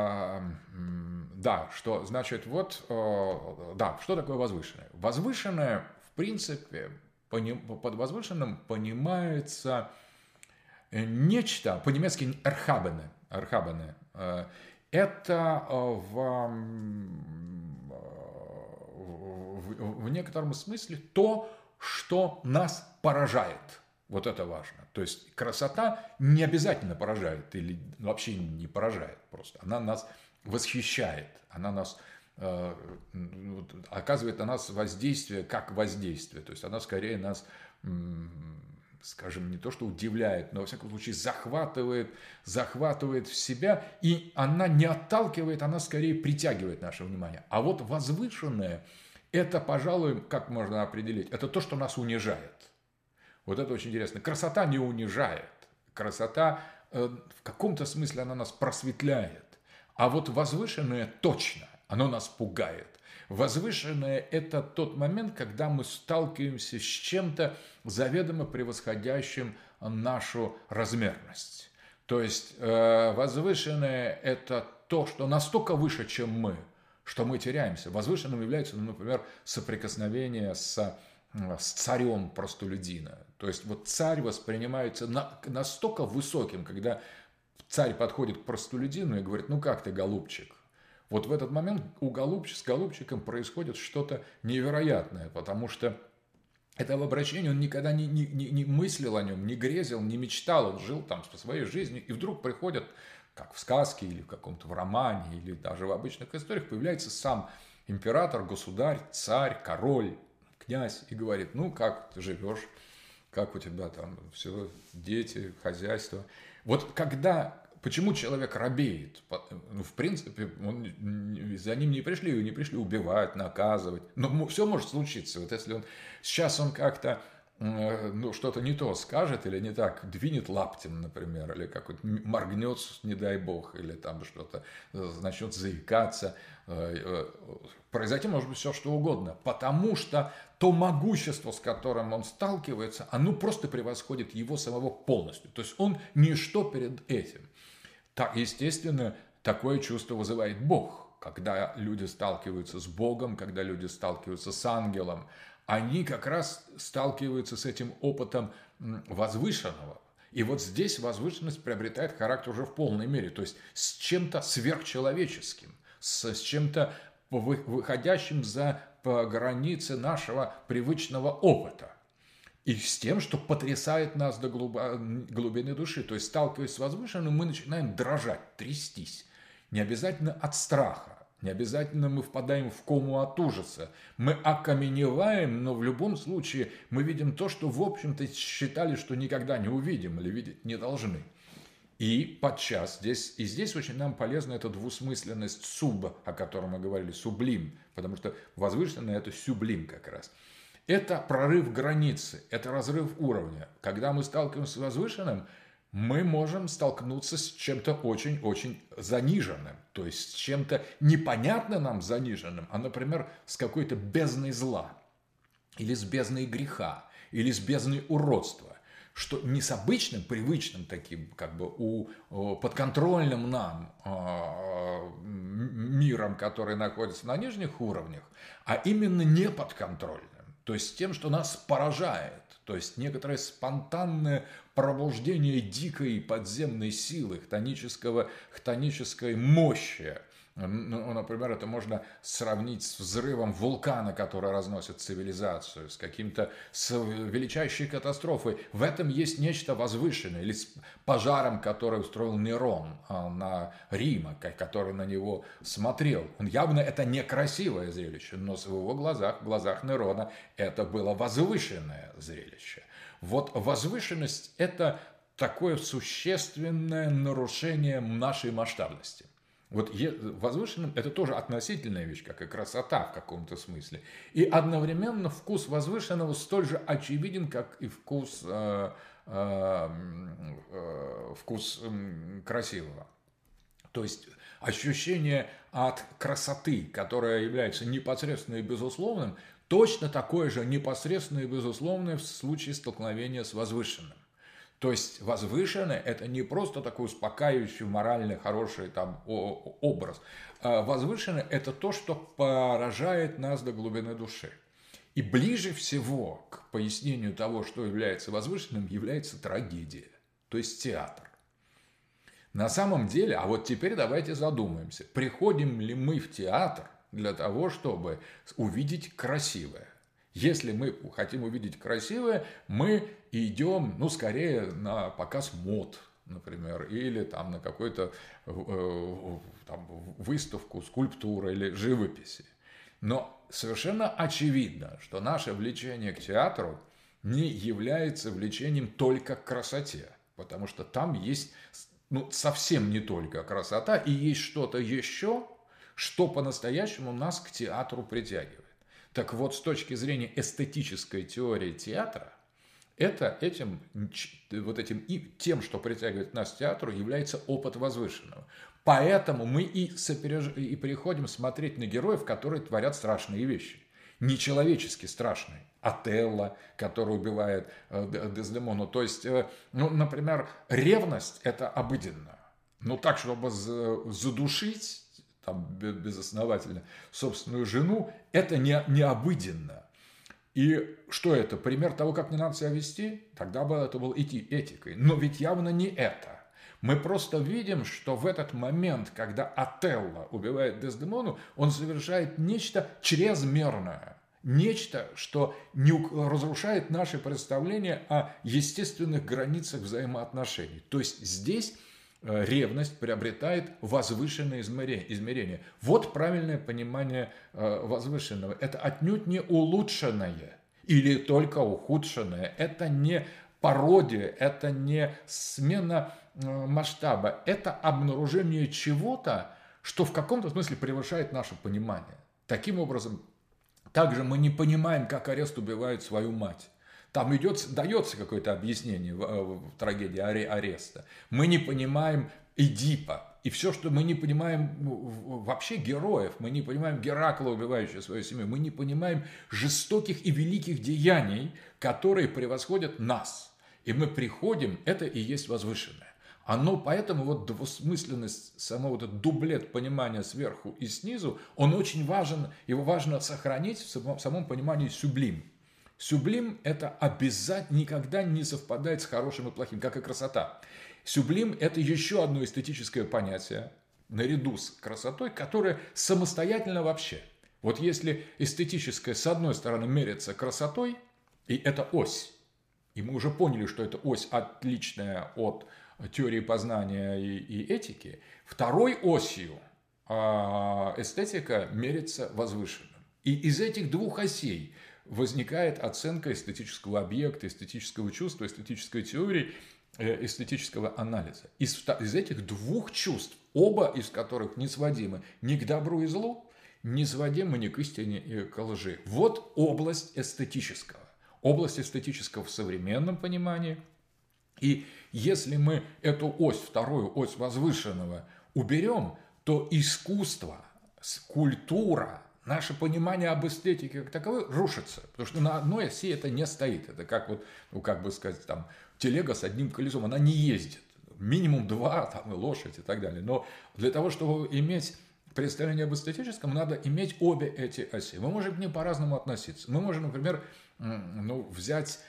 что значит что такое возвышенное? Возвышенное, в принципе, под возвышенным понимается нечто, по-немецки erhabene. Это в некотором смысле то, что нас поражает. Вот это важно. То есть красота не обязательно поражает или вообще не поражает просто. Она нас восхищает, она нас оказывает на нас воздействие как воздействие. То есть она скорее нас скажем, не то что удивляет, но, во всяком случае, захватывает в себя, и она не отталкивает, она скорее притягивает наше внимание. А вот возвышенное – это, пожалуй, как можно определить, это то, что нас унижает. Вот это очень интересно. Красота не унижает. Красота, в каком-то смысле, она нас просветляет. А вот возвышенное точно, оно нас пугает. Возвышенное – это тот момент, когда мы сталкиваемся с чем-то заведомо превосходящим нашу размерность. То есть возвышенное – это то, что настолько выше, чем мы, что мы теряемся. Возвышенным является, например, соприкосновение с царем простолюдина. То есть вот царь воспринимается настолько высоким, когда царь подходит к простолюдину и говорит: ну как ты, голубчик? Вот в этот момент с голубчиком происходит что-то невероятное, потому что этого обращения он никогда не мыслил о нем, не грезил, не мечтал, он жил там по своей жизни, и вдруг приходит, как в сказке или в каком-то в романе, или даже в обычных историях, появляется сам император, государь, царь, король, князь, и говорит: ну как ты живешь, как у тебя там все, дети, хозяйство. Вот когда... Почему человек робеет? Ну, в принципе, за ним не пришли убивать, наказывать. Но все может случиться. Вот если сейчас он как-то что-то не то скажет или не так двинет лаптем, например, или как-то моргнет, не дай бог, или там что-то начнет заикаться. Произойти может быть все, что угодно. Потому что то могущество, с которым он сталкивается, оно просто превосходит его самого полностью. То есть он ничто перед этим. Так, естественно, такое чувство вызывает Бог. Когда люди сталкиваются с Богом, когда люди сталкиваются с ангелом, они как раз сталкиваются с этим опытом возвышенного. И вот здесь возвышенность приобретает характер уже в полной мере, то есть с чем-то сверхчеловеческим, с чем-то выходящим за границы нашего привычного опыта. И с тем, что потрясает нас до глубины души. То есть, сталкиваясь с возвышенным, мы начинаем дрожать, трястись. Не обязательно от страха, не обязательно мы впадаем в кому от ужаса. Мы окаменеваем, но в любом случае мы видим то, что, в общем-то, считали, что никогда не увидим или видеть не должны. И подчас здесь очень нам полезна эта двусмысленность суба, о котором мы говорили, сублим, потому что возвышенное – это сюблим как раз. Это прорыв границы, это разрыв уровня. Когда мы сталкиваемся с возвышенным, мы можем столкнуться с чем-то очень-очень заниженным, то есть с чем-то непонятно нам заниженным, а, например, с какой-то бездной зла, или с бездной греха, или с бездной уродства, что не с обычным, привычным таким, как бы подконтрольным нам миром, который находится на нижних уровнях, а именно неподконтрольным. То есть тем, что нас поражает, то есть некоторое спонтанное пробуждение дикой подземной силы, хтонической мощи. Ну, например, это можно сравнить с взрывом вулкана, который разносит цивилизацию, с величайшей катастрофой. В этом есть нечто возвышенное, или с пожаром, который устроил Нерон на Рима, который на него смотрел. Явно это некрасивое зрелище, но в его глазах, в глазах Нерона, это было возвышенное зрелище. Вот возвышенность – это такое существенное нарушение нашей масштабности. Вот возвышенным – это тоже относительная вещь, как и красота в каком-то смысле. И одновременно вкус возвышенного столь же очевиден, как и вкус красивого. То есть ощущение от красоты, которая является непосредственным и безусловным, точно такое же непосредственное и безусловное в случае столкновения с возвышенным. То есть возвышенное – это не просто такой успокаивающий, морально хороший там образ. Возвышенное – это то, что поражает нас до глубины души. И ближе всего к пояснению того, что является возвышенным, является трагедия, то есть театр. На самом деле, а вот теперь давайте задумаемся, приходим ли мы в театр для того, чтобы увидеть красивое. Если мы хотим увидеть красивое, мы идем, скорее на показ мод, например, или там на какую-то выставку, скульптуры или живописи. Но совершенно очевидно, что наше влечение к театру не является влечением только к красоте, потому что там есть совсем не только красота, и есть что-то еще, что по-настоящему нас к театру притягивает. Так вот, с точки зрения эстетической теории театра, тем, что притягивает нас к театру, является опыт возвышенного. Поэтому мы и приходим смотреть на героев, которые творят страшные вещи. Нечеловечески страшные. Отелло, который убивает Дездемону. То есть, например, ревность – это обыденно. Но так, чтобы задушить безосновательно собственную жену, это не обыденно. И что это? Пример того, как не надо себя вести? Тогда бы это было этикой. Но ведь явно не это. Мы просто видим, что в этот момент, когда Отелло убивает Дездемону, он совершает нечто чрезмерное. Нечто, что разрушает наши представления о естественных границах взаимоотношений. То есть здесь ревность приобретает возвышенное измерение. Вот правильное понимание возвышенного. Это отнюдь не улучшенное или только ухудшенное. Это не пародия, это не смена масштаба. Это обнаружение чего-то, что в каком-то смысле превышает наше понимание. Таким образом, также мы не понимаем, как Орест убивает свою мать. Там дается какое-то объяснение в трагедии Ореста. Мы не понимаем Эдипа. И все, что мы не понимаем вообще героев, мы не понимаем Геракла, убивающего свою семью, мы не понимаем жестоких и великих деяний, которые превосходят нас. И мы приходим, это и есть возвышенное. Поэтому вот двусмысленность, самого этот дублет понимания сверху и снизу, он очень важен, его важно сохранить в самом понимании сюблим. Сюблим – это обязательно никогда не совпадает с хорошим и плохим, как и красота. Сюблим – это еще одно эстетическое понятие, наряду с красотой, которое самостоятельно вообще. Вот если эстетическое с одной стороны мерится красотой, и это ось, и мы уже поняли, что это ось отличная от теории познания и этики, второй осью эстетика мерится возвышенным. И из этих двух осей возникает оценка эстетического объекта, эстетического чувства, эстетической теории, эстетического анализа. Из этих двух чувств, оба из которых не сводимы ни к добру и злу, не сводимы ни к истине и к лжи. Вот область эстетического. Область эстетического в современном понимании. И если мы эту ось, вторую ось возвышенного уберем, то искусство, культура, наше понимание об эстетике как таковой рушится. Потому что на одной оси это не стоит. Это как телега с одним колесом, она не ездит. Минимум два, и лошадь и так далее. Но для того, чтобы иметь представление об эстетическом, надо иметь обе эти оси. Мы можем к ним по-разному относиться. Мы можем, например, взять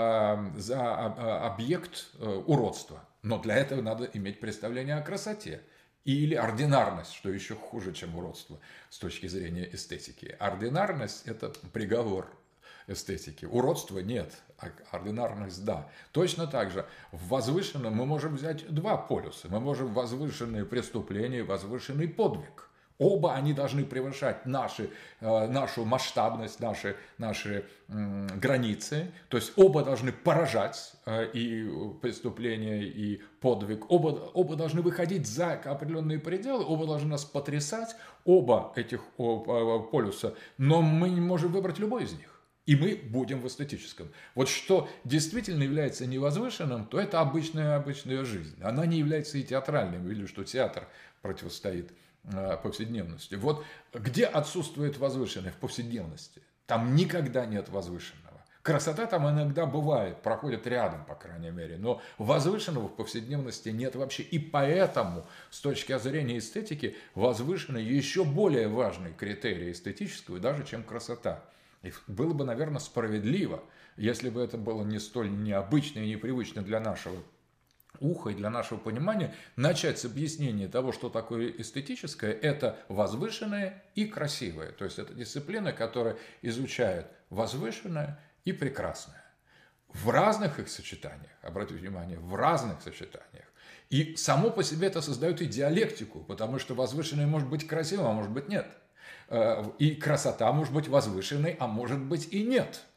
за объект уродства. Но для этого надо иметь представление о красоте. Или ординарность, что еще хуже, чем уродство с точки зрения эстетики. Ординарность – это приговор эстетики. Уродства нет, а ординарность – да. Точно так же в возвышенном мы можем взять два полюса. Мы можем возвышенные преступления и возвышенный подвиг. Оба они должны превышать нашу масштабность, наши границы. То есть оба должны поражать и преступление, и подвиг. Оба должны выходить за определенные пределы, оба должны нас потрясать, оба этих полюса. Но мы не можем выбрать любой из них. И мы будем в эстетическом. Вот что действительно является невозвышенным, то это обычная жизнь. Она не является и театральной. Мы видели, что театр противостоит повседневности. Вот где отсутствует возвышенное в повседневности? Там никогда нет возвышенного. Красота там иногда бывает, проходит рядом, по крайней мере, но возвышенного в повседневности нет вообще. И поэтому, с точки зрения эстетики, возвышенный еще более важный критерий эстетического даже, чем красота. И было бы, наверное, справедливо, если бы это было не столь необычно и непривычно для нашего уха и для нашего понимания, начать с объяснения того, что такое эстетическое, это возвышенное и красивое. То есть это дисциплина, которая изучает возвышенное и прекрасное. В разных их сочетаниях, обратите внимание, в разных сочетаниях. И само по себе это создает и диалектику, потому что возвышенное может быть красивым, а может быть нет. И красота может быть возвышенной, а может быть и нет.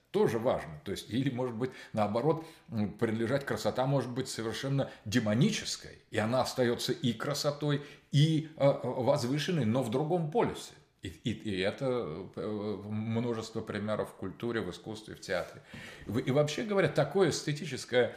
тоже важно. То есть, или, может быть, наоборот, принадлежать красота может быть совершенно демонической, и она остается и красотой, и возвышенной, но в другом полюсе. И это множество примеров в культуре, в искусстве, в театре. И вообще говоря, такое эстетическое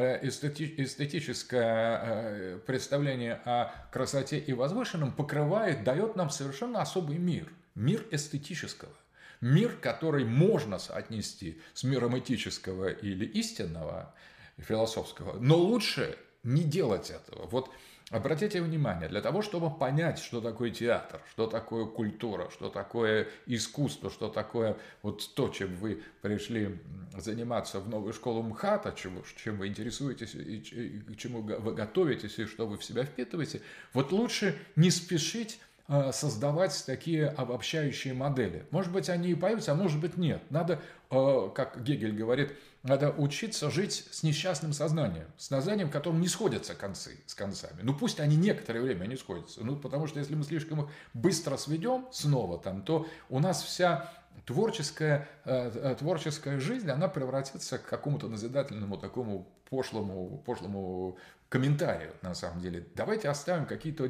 представление о красоте и возвышенном покрывает, дает нам совершенно особый мир. Мир эстетического. Мир, который можно соотнести с миром этического или истинного, философского, но лучше не делать этого. Вот обратите внимание, для того, чтобы понять, что такое театр, что такое культура, что такое искусство, что такое вот то, чем вы пришли заниматься в новую школу МХАТа, чем вы интересуетесь, и к чему вы готовитесь, и что вы в себя впитываете, вот лучше не спешить создавать такие обобщающие модели. Может быть, они и появятся, а может быть, нет. Надо, как Гегель говорит, надо учиться жить с несчастным сознанием, с сознанием, в котором не сходятся концы с концами. Ну, пусть они некоторое время не сходятся. Ну, потому что если мы слишком их быстро сведем снова там, то у нас вся творческая жизнь, она превратится к какому-то назидательному, такому пошлому комментарию, на самом деле. Давайте оставим какие-то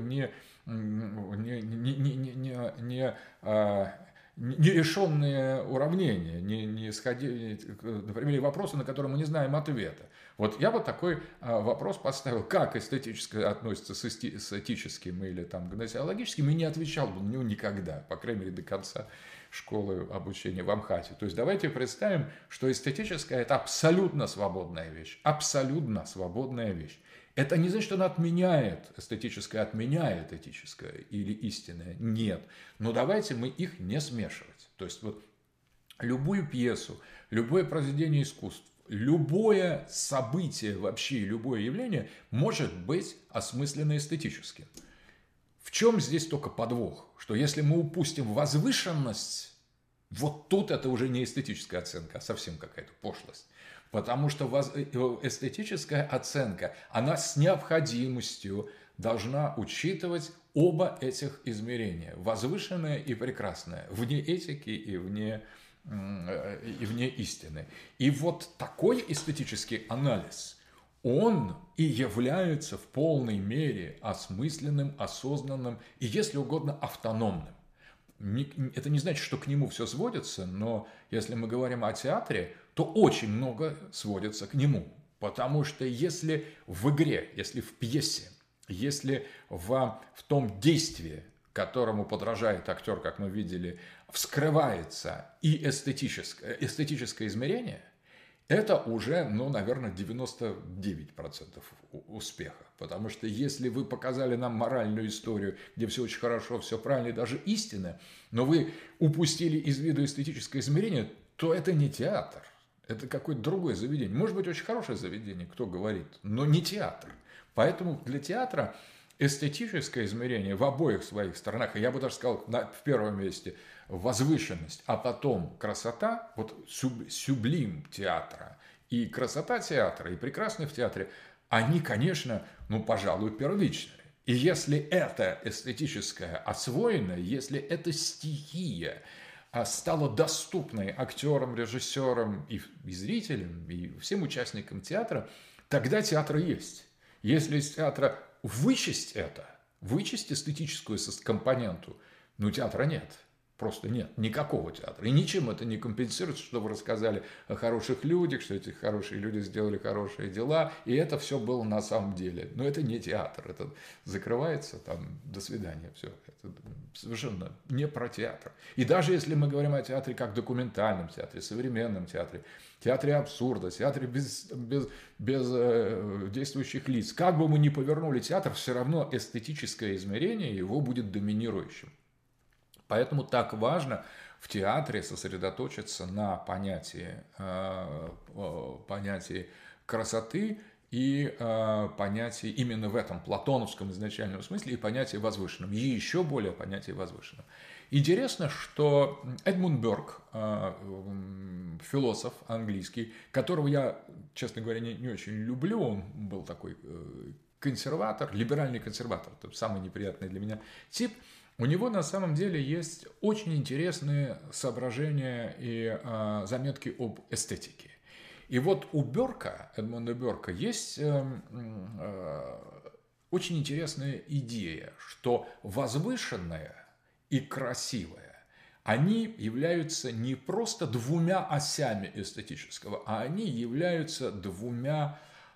нерешенные уравнения, например, вопросы, на которые мы не знаем ответа. Вот я бы такой вопрос поставил, как эстетическое относится с этическим или там, гносеологическим, и не отвечал бы на него никогда, по крайней мере, до конца школы обучения в МХАТе. То есть давайте представим, что эстетическое – это абсолютно свободная вещь. Абсолютно свободная вещь. Это не значит, что она отменяет, эстетическое отменяет этическое или истинное. Нет. Но давайте мы их не смешивать. То есть вот любую пьесу, любое произведение искусства, любое событие вообще, любое явление может быть осмысленно эстетическим. В чем здесь только подвох? Что если мы упустим возвышенность, вот тут это уже не эстетическая оценка, а совсем какая-то пошлость. Потому что эстетическая оценка, она с необходимостью должна учитывать оба этих измерения. Возвышенное и прекрасное. Вне этики и вне истины. И вот такой эстетический анализ, он и является в полной мере осмысленным, осознанным и, если угодно, автономным. Это не значит, что к нему все сводится, но если мы говорим о театре, то очень много сводится к нему. Потому что если в игре, если в пьесе, если в том действии, которому подражает актер, как мы видели, вскрывается и эстетическое измерение, это уже, наверное, 99% успеха. Потому что если вы показали нам моральную историю, где все очень хорошо, все правильно и даже истинно, но вы упустили из виду эстетическое измерение, то это не театр. Это какое-то другое заведение. Может быть, очень хорошее заведение, кто говорит, но не театр. Поэтому для театра эстетическое измерение в обоих своих сторонах, и я бы даже сказал, в первом месте возвышенность, а потом красота, вот сюблим театра, и красота театра, и прекрасность в театре, они, конечно, пожалуй, первичные. И если это эстетическое освоено, если эта стихия стала доступной актерам, режиссерам и зрителям, и всем участникам театра, тогда театр есть. Если из театра вычесть эстетическую компоненту, театра нет. Просто нет никакого театра. И ничем это не компенсируется, что вы рассказали о хороших людях, что эти хорошие люди сделали хорошие дела, и это все было на самом деле. Но это не театр, это закрывается, там, до свидания, все. Это совершенно не про театр. И даже если мы говорим о театре как документальном театре, современном театре, театре абсурда, театре без действующих лиц, как бы мы ни повернули театр, все равно эстетическое измерение его будет доминирующим. Поэтому так важно в театре сосредоточиться на понятии красоты и понятии именно в этом платоновском изначальном смысле и понятии возвышенном, и еще более понятии возвышенном. Интересно, что Эдмунд Бёрк, философ английский, которого я, честно говоря, не очень люблю, он был такой консерватор, либеральный консерватор, это самый неприятный для меня тип. У него на самом деле есть очень интересные соображения и заметки об эстетике. И вот у Бёрка, Эдмунда Бёрка, есть очень интересная идея, что возвышенное и красивое, они являются не просто двумя осями эстетического, а они являются двумя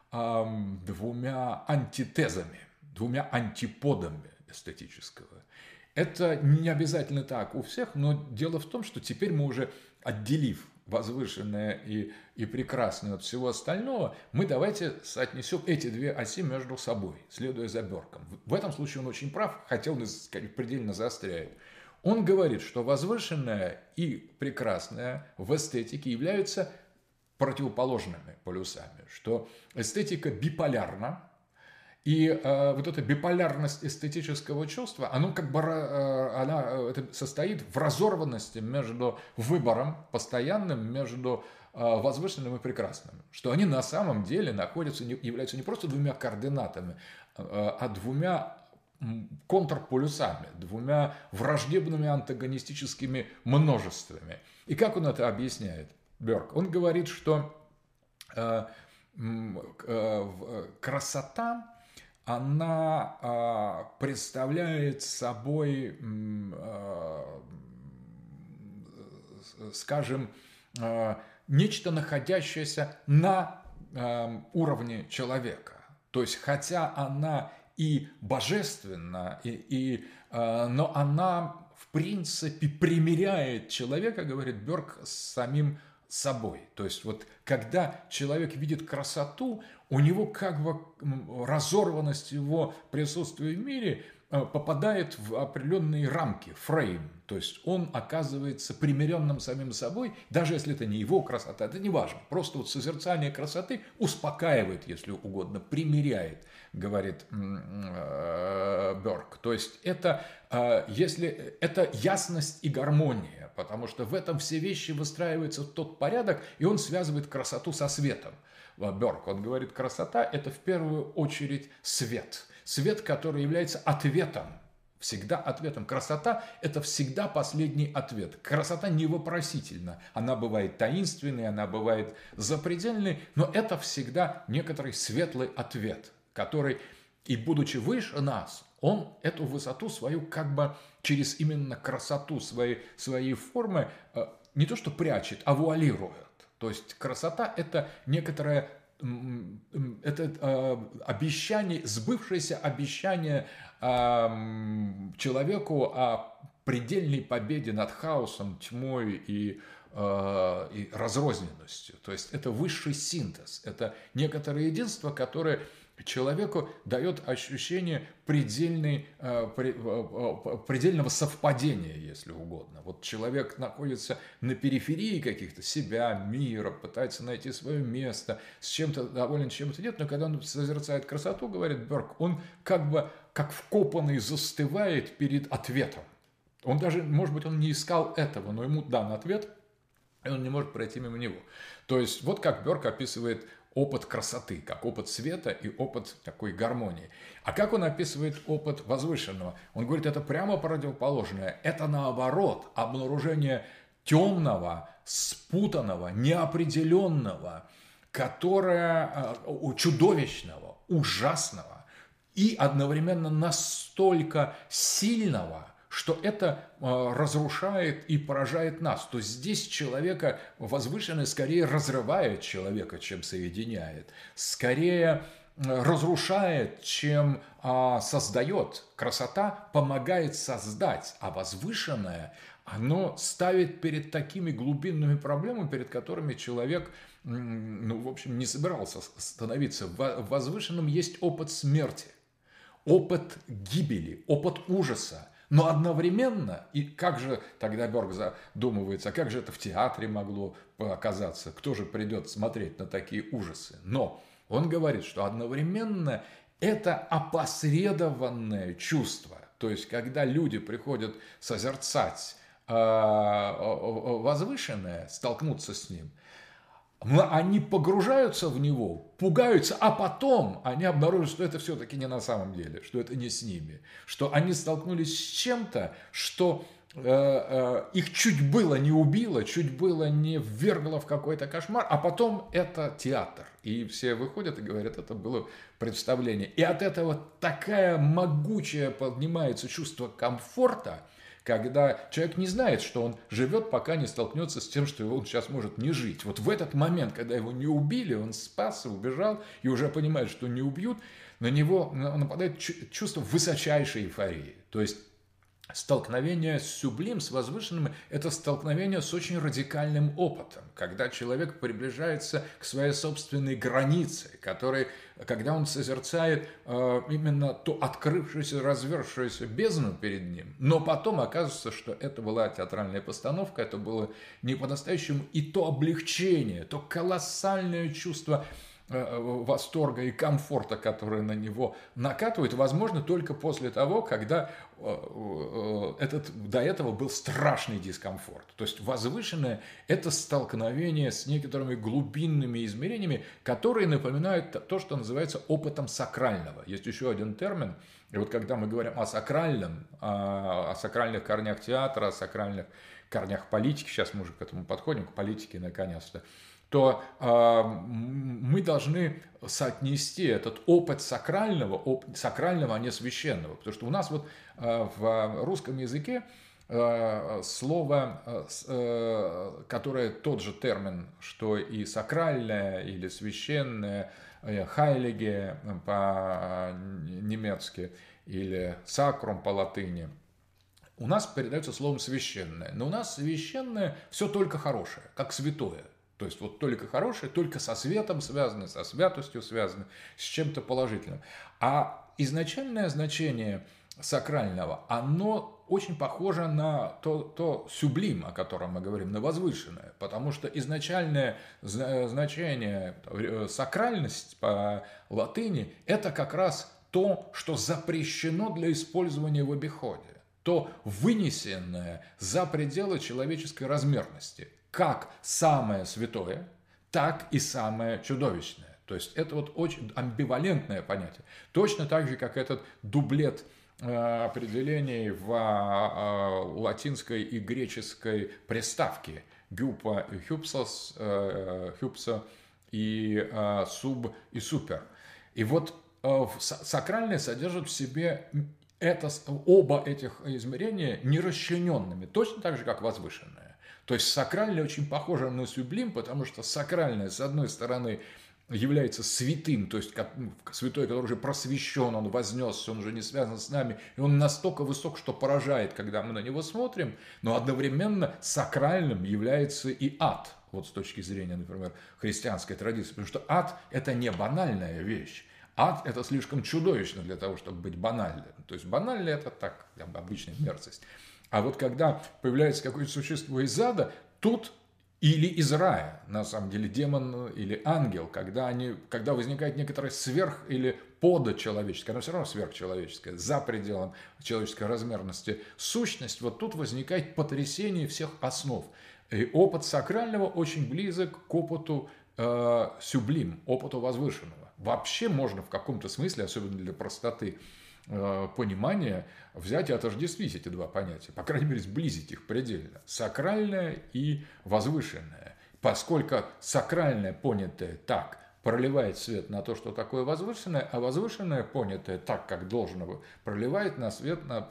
антитезами, двумя антиподами эстетического. Это не обязательно так у всех, но дело в том, что теперь мы уже, отделив возвышенное и прекрасное от всего остального, мы давайте соотнесем эти две оси между собой, следуя за Бёрком. В этом случае он очень прав, хотя он предельно заостряет. Он говорит, что возвышенное и прекрасное в эстетике являются противоположными полюсами, что эстетика биполярна, и вот эта биполярность эстетического чувства, она это состоит в разорванности между выбором постоянным, между возвышенным и прекрасным. Что они на самом деле являются не просто двумя координатами, а двумя контрполюсами, двумя враждебными антагонистическими множествами. И как он это объясняет, Бёрк? Он говорит, что красота, она представляет собой, скажем, нечто, находящееся на уровне человека. То есть, хотя она и божественна, но она, в принципе, примиряет человека, говорит Бёрк, с самим собой. То есть, вот когда человек видит красоту, у него как бы разорванность его присутствия в мире попадает в определенные рамки, фрейм. То есть он оказывается примиренным самим собой, даже если это не его красота, это не важно. Просто вот созерцание красоты успокаивает, если угодно, примиряет, говорит Бёрк. То есть это ясность и гармония, потому что в этом все вещи выстраиваются в тот порядок, и он связывает красоту со светом. Бёрк, он говорит, красота – это в первую очередь свет. Свет, который является ответом, всегда ответом. Красота – это всегда последний ответ. Красота не вопросительна. Она бывает таинственной, она бывает запредельной, но это всегда некоторый светлый ответ, который, и будучи выше нас, он эту высоту свою как бы через именно красоту своей формы не то что прячет, а вуалирует. То есть красота – это некоторое обещание, сбывшееся обещание человеку о предельной победе над хаосом, тьмой и разрозненностью. То есть это высший синтез, это некоторое единство, которое человеку дает ощущение предельного совпадения, если угодно. Вот человек находится на периферии каких-то себя, мира, пытается найти свое место, с чем-то доволен, чем-то нет, но когда он созерцает красоту, говорит Бёрк, он как бы как вкопанный застывает перед ответом. Он даже, может быть, он не искал этого, но ему дан ответ, и он не может пройти мимо него. То есть вот как Бёрк описывает опыт красоты, как опыт света и опыт такой гармонии. А как он описывает опыт возвышенного? Он говорит, это прямо противоположное. Это наоборот обнаружение темного, спутанного, неопределенного, которое чудовищного, ужасного и одновременно настолько сильного, что это разрушает и поражает нас. То есть здесь человека возвышенное скорее разрывает человека, чем соединяет. Скорее разрушает, чем создает. Красота помогает создать, а возвышенное, оно ставит перед такими глубинными проблемами, перед которыми человек, в общем, не собирался становиться. В возвышенном есть опыт смерти, опыт гибели, опыт ужаса. Но одновременно, и как же тогда Бёрк задумывается, как же это в театре могло оказаться, кто же придет смотреть на такие ужасы. Но он говорит, что одновременно это опосредованное чувство. То есть, когда люди приходят созерцать возвышенное, столкнуться с ним, Они погружаются в него, пугаются, а потом они обнаруживают, что это все-таки не на самом деле, что это не с ними, что они столкнулись с чем-то, что их чуть было не убило, чуть было не ввергло в какой-то кошмар, а потом это театр. И все выходят и говорят, это было представление. И от этого такая могучая поднимается чувство комфорта, когда человек не знает, что он живет, пока не столкнется с тем, что он сейчас может не жить. Вот в этот момент, когда его не убили, он спасся, убежал, и уже понимает, что не убьют, на него нападает чувство высочайшей эйфории. То есть столкновение с сублим, с возвышенным, это столкновение с очень радикальным опытом, когда человек приближается к своей собственной границе, когда он созерцает именно ту открывшуюся, развершуюся бездну перед ним, но потом оказывается, что это была театральная постановка, это было не по-настоящему, и то облегчение, то колоссальное чувство восторга и комфорта, который на него накатывает, возможно, только после того, когда до этого был страшный дискомфорт. То есть возвышенное – это столкновение с некоторыми глубинными измерениями, которые напоминают то, что называется опытом сакрального. Есть еще один термин, и вот когда мы говорим о сакральном, о сакральных корнях театра, о сакральных корнях политики, сейчас мы уже к этому подходим, к политике наконец-то, то мы должны соотнести этот опыт сакрального, а не священного. Потому что у нас вот в русском языке слово, которое тот же термин, что и сакральное или священное, хайлиге по-немецки или сакрум по-латыни, у нас передается словом священное. Но у нас священное все только хорошее, как святое. То есть вот только хорошее, только со светом связано, со святостью связано, с чем-то положительным. А изначальное значение сакрального, оно очень похоже на то сюблим, о котором мы говорим, на возвышенное. Потому что изначальное значение сакральность по латыни – это как раз то, что запрещено для использования в обиходе. То вынесенное за пределы человеческой размерности. Как самое святое, так и самое чудовищное. То есть это вот очень амбивалентное понятие. Точно так же, как этот дублет определений в латинской и греческой приставке гюпа и хюпсос, хюпса и суб и супер. И вот сакральное содержит в себе оба этих измерения нерасчлененными, точно так же, как возвышенное. То есть сакральное очень похоже на сюблим, потому что сакральное, с одной стороны, является святым, то есть святой, который уже просвещен, он вознесся, он уже не связан с нами, и он настолько высок, что поражает, когда мы на него смотрим, но одновременно сакральным является и ад, вот с точки зрения, например, христианской традиции, потому что ад – это не банальная вещь. Ад – это слишком чудовищно для того, чтобы быть банальным. То есть банально – это так, обычная мерзость. А вот когда появляется какое-то существо из ада, тут или из рая, на самом деле демон или ангел, когда возникает некоторая сверх- или подчеловеческая, она все равно сверхчеловеческая, за пределом человеческой размерности сущность, вот тут возникает потрясение всех основ. И опыт сакрального очень близок к опыту сюблим, опыту возвышенного. Вообще можно в каком-то смысле, особенно для простоты понимания, взять и отождествить эти два понятия, по крайней мере, сблизить их предельно. Сакральное и возвышенное. Поскольку сакральное, понятое так, проливает свет на то, что такое возвышенное, а возвышенное, понятое так, как должно, проливает свет на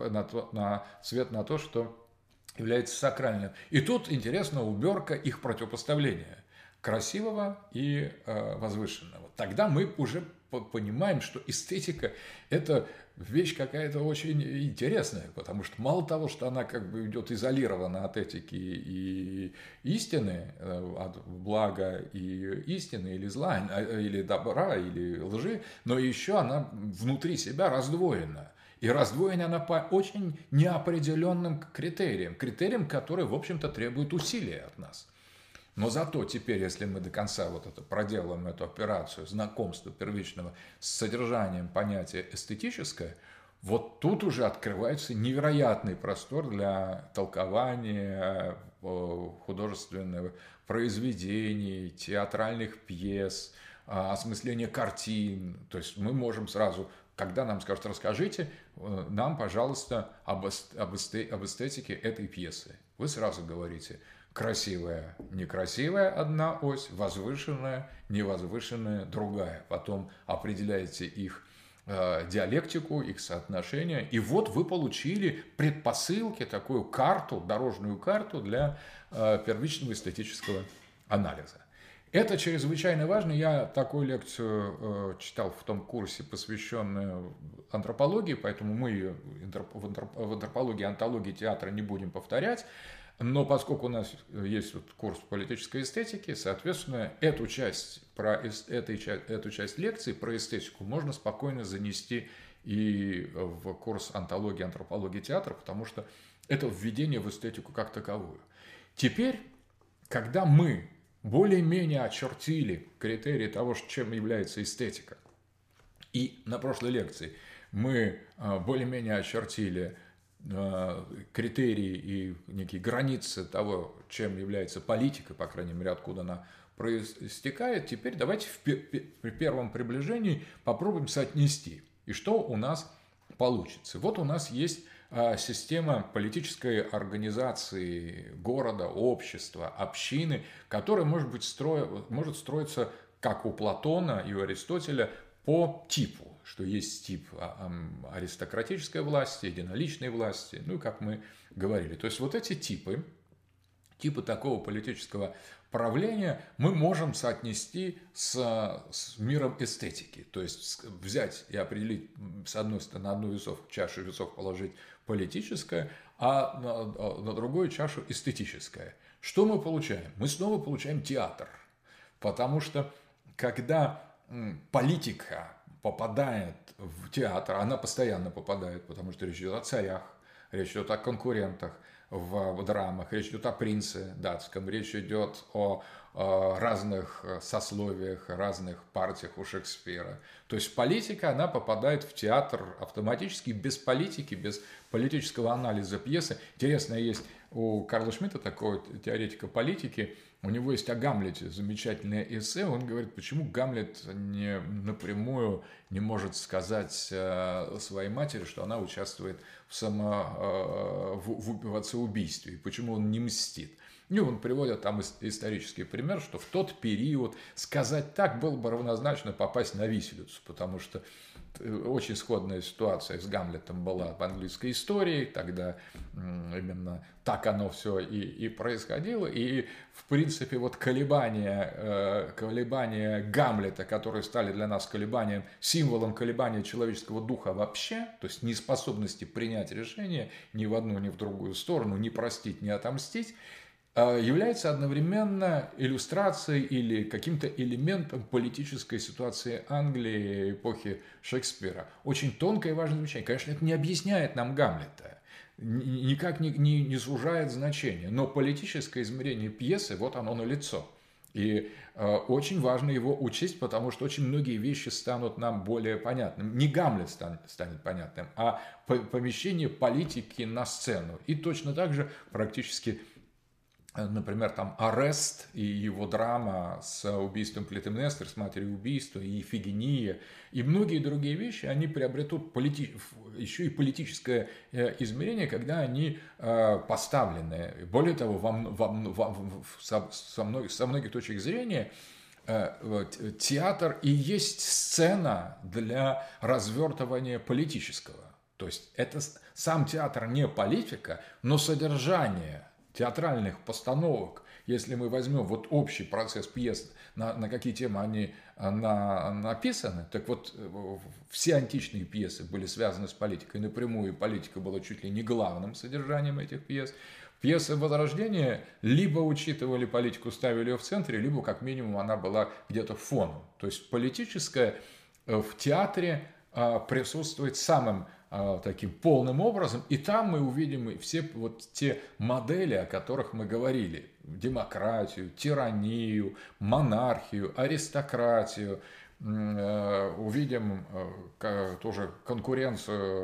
то, что является сакральным. И тут интересна уборка их противопоставления красивого и возвышенного. Тогда мы уже понимаем, что эстетика – это вещь какая-то очень интересная, потому что мало того, что она как бы идет изолированно от этики и истины, от блага и истины, или зла, или добра, или лжи, но еще она внутри себя раздвоена. И раздвоена она по очень неопределенным критериям, которые, в общем-то, требуют усилия от нас. Но зато теперь, если мы до конца вот это проделаем эту операцию знакомства первичного с содержанием понятия эстетическое, вот тут уже открывается невероятный простор для толкования художественного произведений, театральных пьес, осмысления картин. То есть мы можем сразу, когда нам скажут, расскажите нам, пожалуйста, об эстетике этой пьесы. Вы сразу говорите: красивая, некрасивая одна ось, возвышенная, невозвышенная другая. Потом определяете их диалектику, их соотношения. И вот вы получили предпосылки, такую карту, дорожную карту для первичного эстетического анализа. Это чрезвычайно важно. Я такую лекцию читал в том курсе, посвященную антропологии, поэтому мы ее в антропологии, антологии театра не будем повторять. Но поскольку у нас есть вот курс политической эстетики, соответственно, эту часть лекции про эстетику можно спокойно занести и в курс антологии, антропологии театра, потому что это введение в эстетику как таковую. Теперь, когда мы более-менее очертили критерии того, чем является эстетика, и на прошлой лекции мы более-менее очертили критерии и некие границы того, чем является политика, по крайней мере, откуда она проистекает, теперь давайте при первом приближении попробуем соотнести, и что у нас получится. Вот у нас есть система политической организации города, общества, общины, которая может строиться, как у Платона и у Аристотеля, по типу, что есть тип аристократической власти, единоличной власти, ну, как мы говорили. То есть вот эти типы такого политического правления мы можем соотнести с миром эстетики. То есть взять и определить, с одной стороны, на одну чашу весов положить политическое, а на другую чашу эстетическое. Что мы получаем? Мы снова получаем театр. Потому что когда политика попадает в театр, она постоянно попадает, потому что речь идет о царях, речь идет о конкурентах в драмах, речь идет о принце датском, речь идет о разных сословиях, разных партиях у Шекспира. То есть политика, она попадает в театр автоматически, без политики, без политического анализа пьесы. Интересно, есть у Карла Шмидта, такого теоретика политики, у него есть о Гамлете замечательное эссе. Он говорит, почему Гамлет напрямую не может сказать своей матери, что она участвует в отцеубийстве, и почему он не мстит. И он приводит там исторический пример, что в тот период сказать так было бы равнозначно попасть на виселицу, потому что очень сходная ситуация с Гамлетом была в английской истории, тогда именно так оно все и происходило, и в принципе вот колебания Гамлета, которые стали для нас символом колебания человеческого духа вообще, то есть неспособности принять решение ни в одну, ни в другую сторону, ни простить, ни отомстить, является одновременно иллюстрацией или каким-то элементом политической ситуации Англии эпохи Шекспира. Очень тонкое и важное замечание. Конечно, это не объясняет нам Гамлета, никак не сужает значение, но политическое измерение пьесы, вот оно налицо. И очень важно его учесть, потому что очень многие вещи станут нам более понятными. Не Гамлет станет понятным, а помещение политики на сцену. И точно так же практически, например, там Арест и его драма с убийством Клитемнестры, с матерью убийства, и Ифигения, и многие другие вещи, они приобретут еще и политическое измерение, когда они поставлены. Более того, со многих точек зрения театр и есть сцена для развертывания политического. То есть это сам театр не политика, но содержание театральных постановок, если мы возьмем вот общий процесс пьес, на какие темы они написаны, так вот все античные пьесы были связаны с политикой напрямую, и политика была чуть ли не главным содержанием этих пьес. Пьесы Возрождения либо учитывали политику, ставили ее в центре, либо как минимум она была где-то фоном. То есть политическое в театре присутствует самым таким полным образом, и там мы увидим все вот те модели, о которых мы говорили: демократию, тиранию, монархию, аристократию, увидим тоже конкуренцию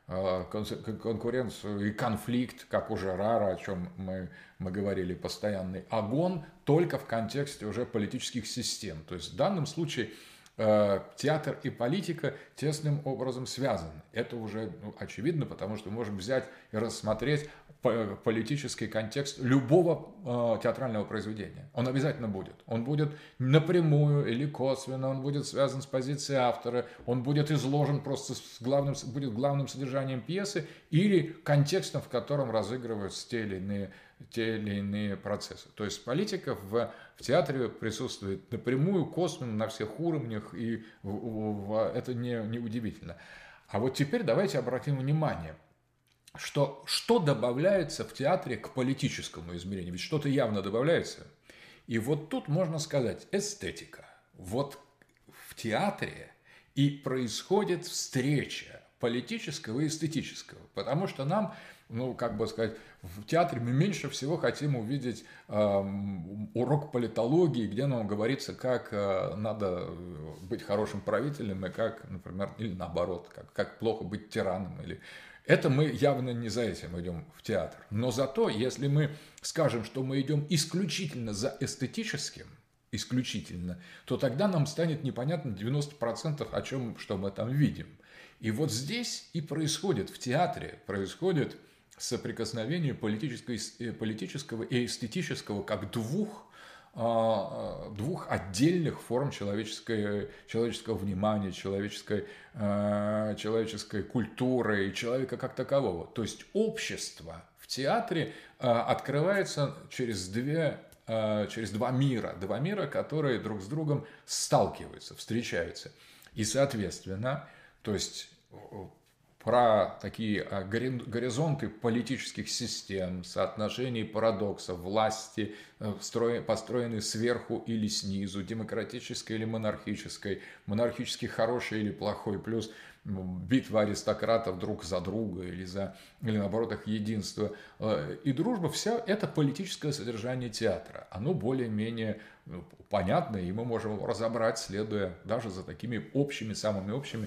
конкуренцию и конфликт, как у Жерара, о чем мы говорили, постоянный агон, только в контексте уже политических систем. То есть в данном случае театр и политика тесным образом связаны. Это уже очевидно, потому что мы можем взять и рассмотреть политический контекст любого театрального произведения. Он обязательно будет. Он будет напрямую или косвенно, он будет связан с позицией автора, он будет изложен просто будет главным содержанием пьесы или контекстом, в котором разыгрываются те или иные процессы. То есть политика в театре присутствует напрямую, косвенно, на всех уровнях, и это не удивительно. А вот теперь давайте обратим внимание, что добавляется в театре к политическому измерению. Ведь что-то явно добавляется. И вот тут можно сказать эстетика. Вот в театре и происходит встреча политического и эстетического. Потому что нам, в театре мы меньше всего хотим увидеть урок политологии, где нам говорится, как надо быть хорошим правителем, и как, например, или наоборот, как плохо быть тираном, или... Это мы явно не за этим идем в театр. Но зато, если мы скажем, что мы идем исключительно за эстетическим, то тогда нам станет непонятно 90% о чем, что мы там видим. И вот здесь и происходит, в театре происходит соприкосновение политического и эстетического как двух отдельных форм человеческого внимания, человеческой культуры и человека как такового. То есть общество в театре открывается через два мира, которые друг с другом сталкиваются, встречаются. И, соответственно, то есть про такие горизонты политических систем, соотношений парадоксов, власти, построенные сверху или снизу, демократической или монархической, монархически хорошей или плохой, плюс битва аристократов друг за друга или наоборот их единство и дружба, все это политическое содержание театра. Оно более-менее понятно, и мы можем его разобрать, следуя даже за такими самыми общими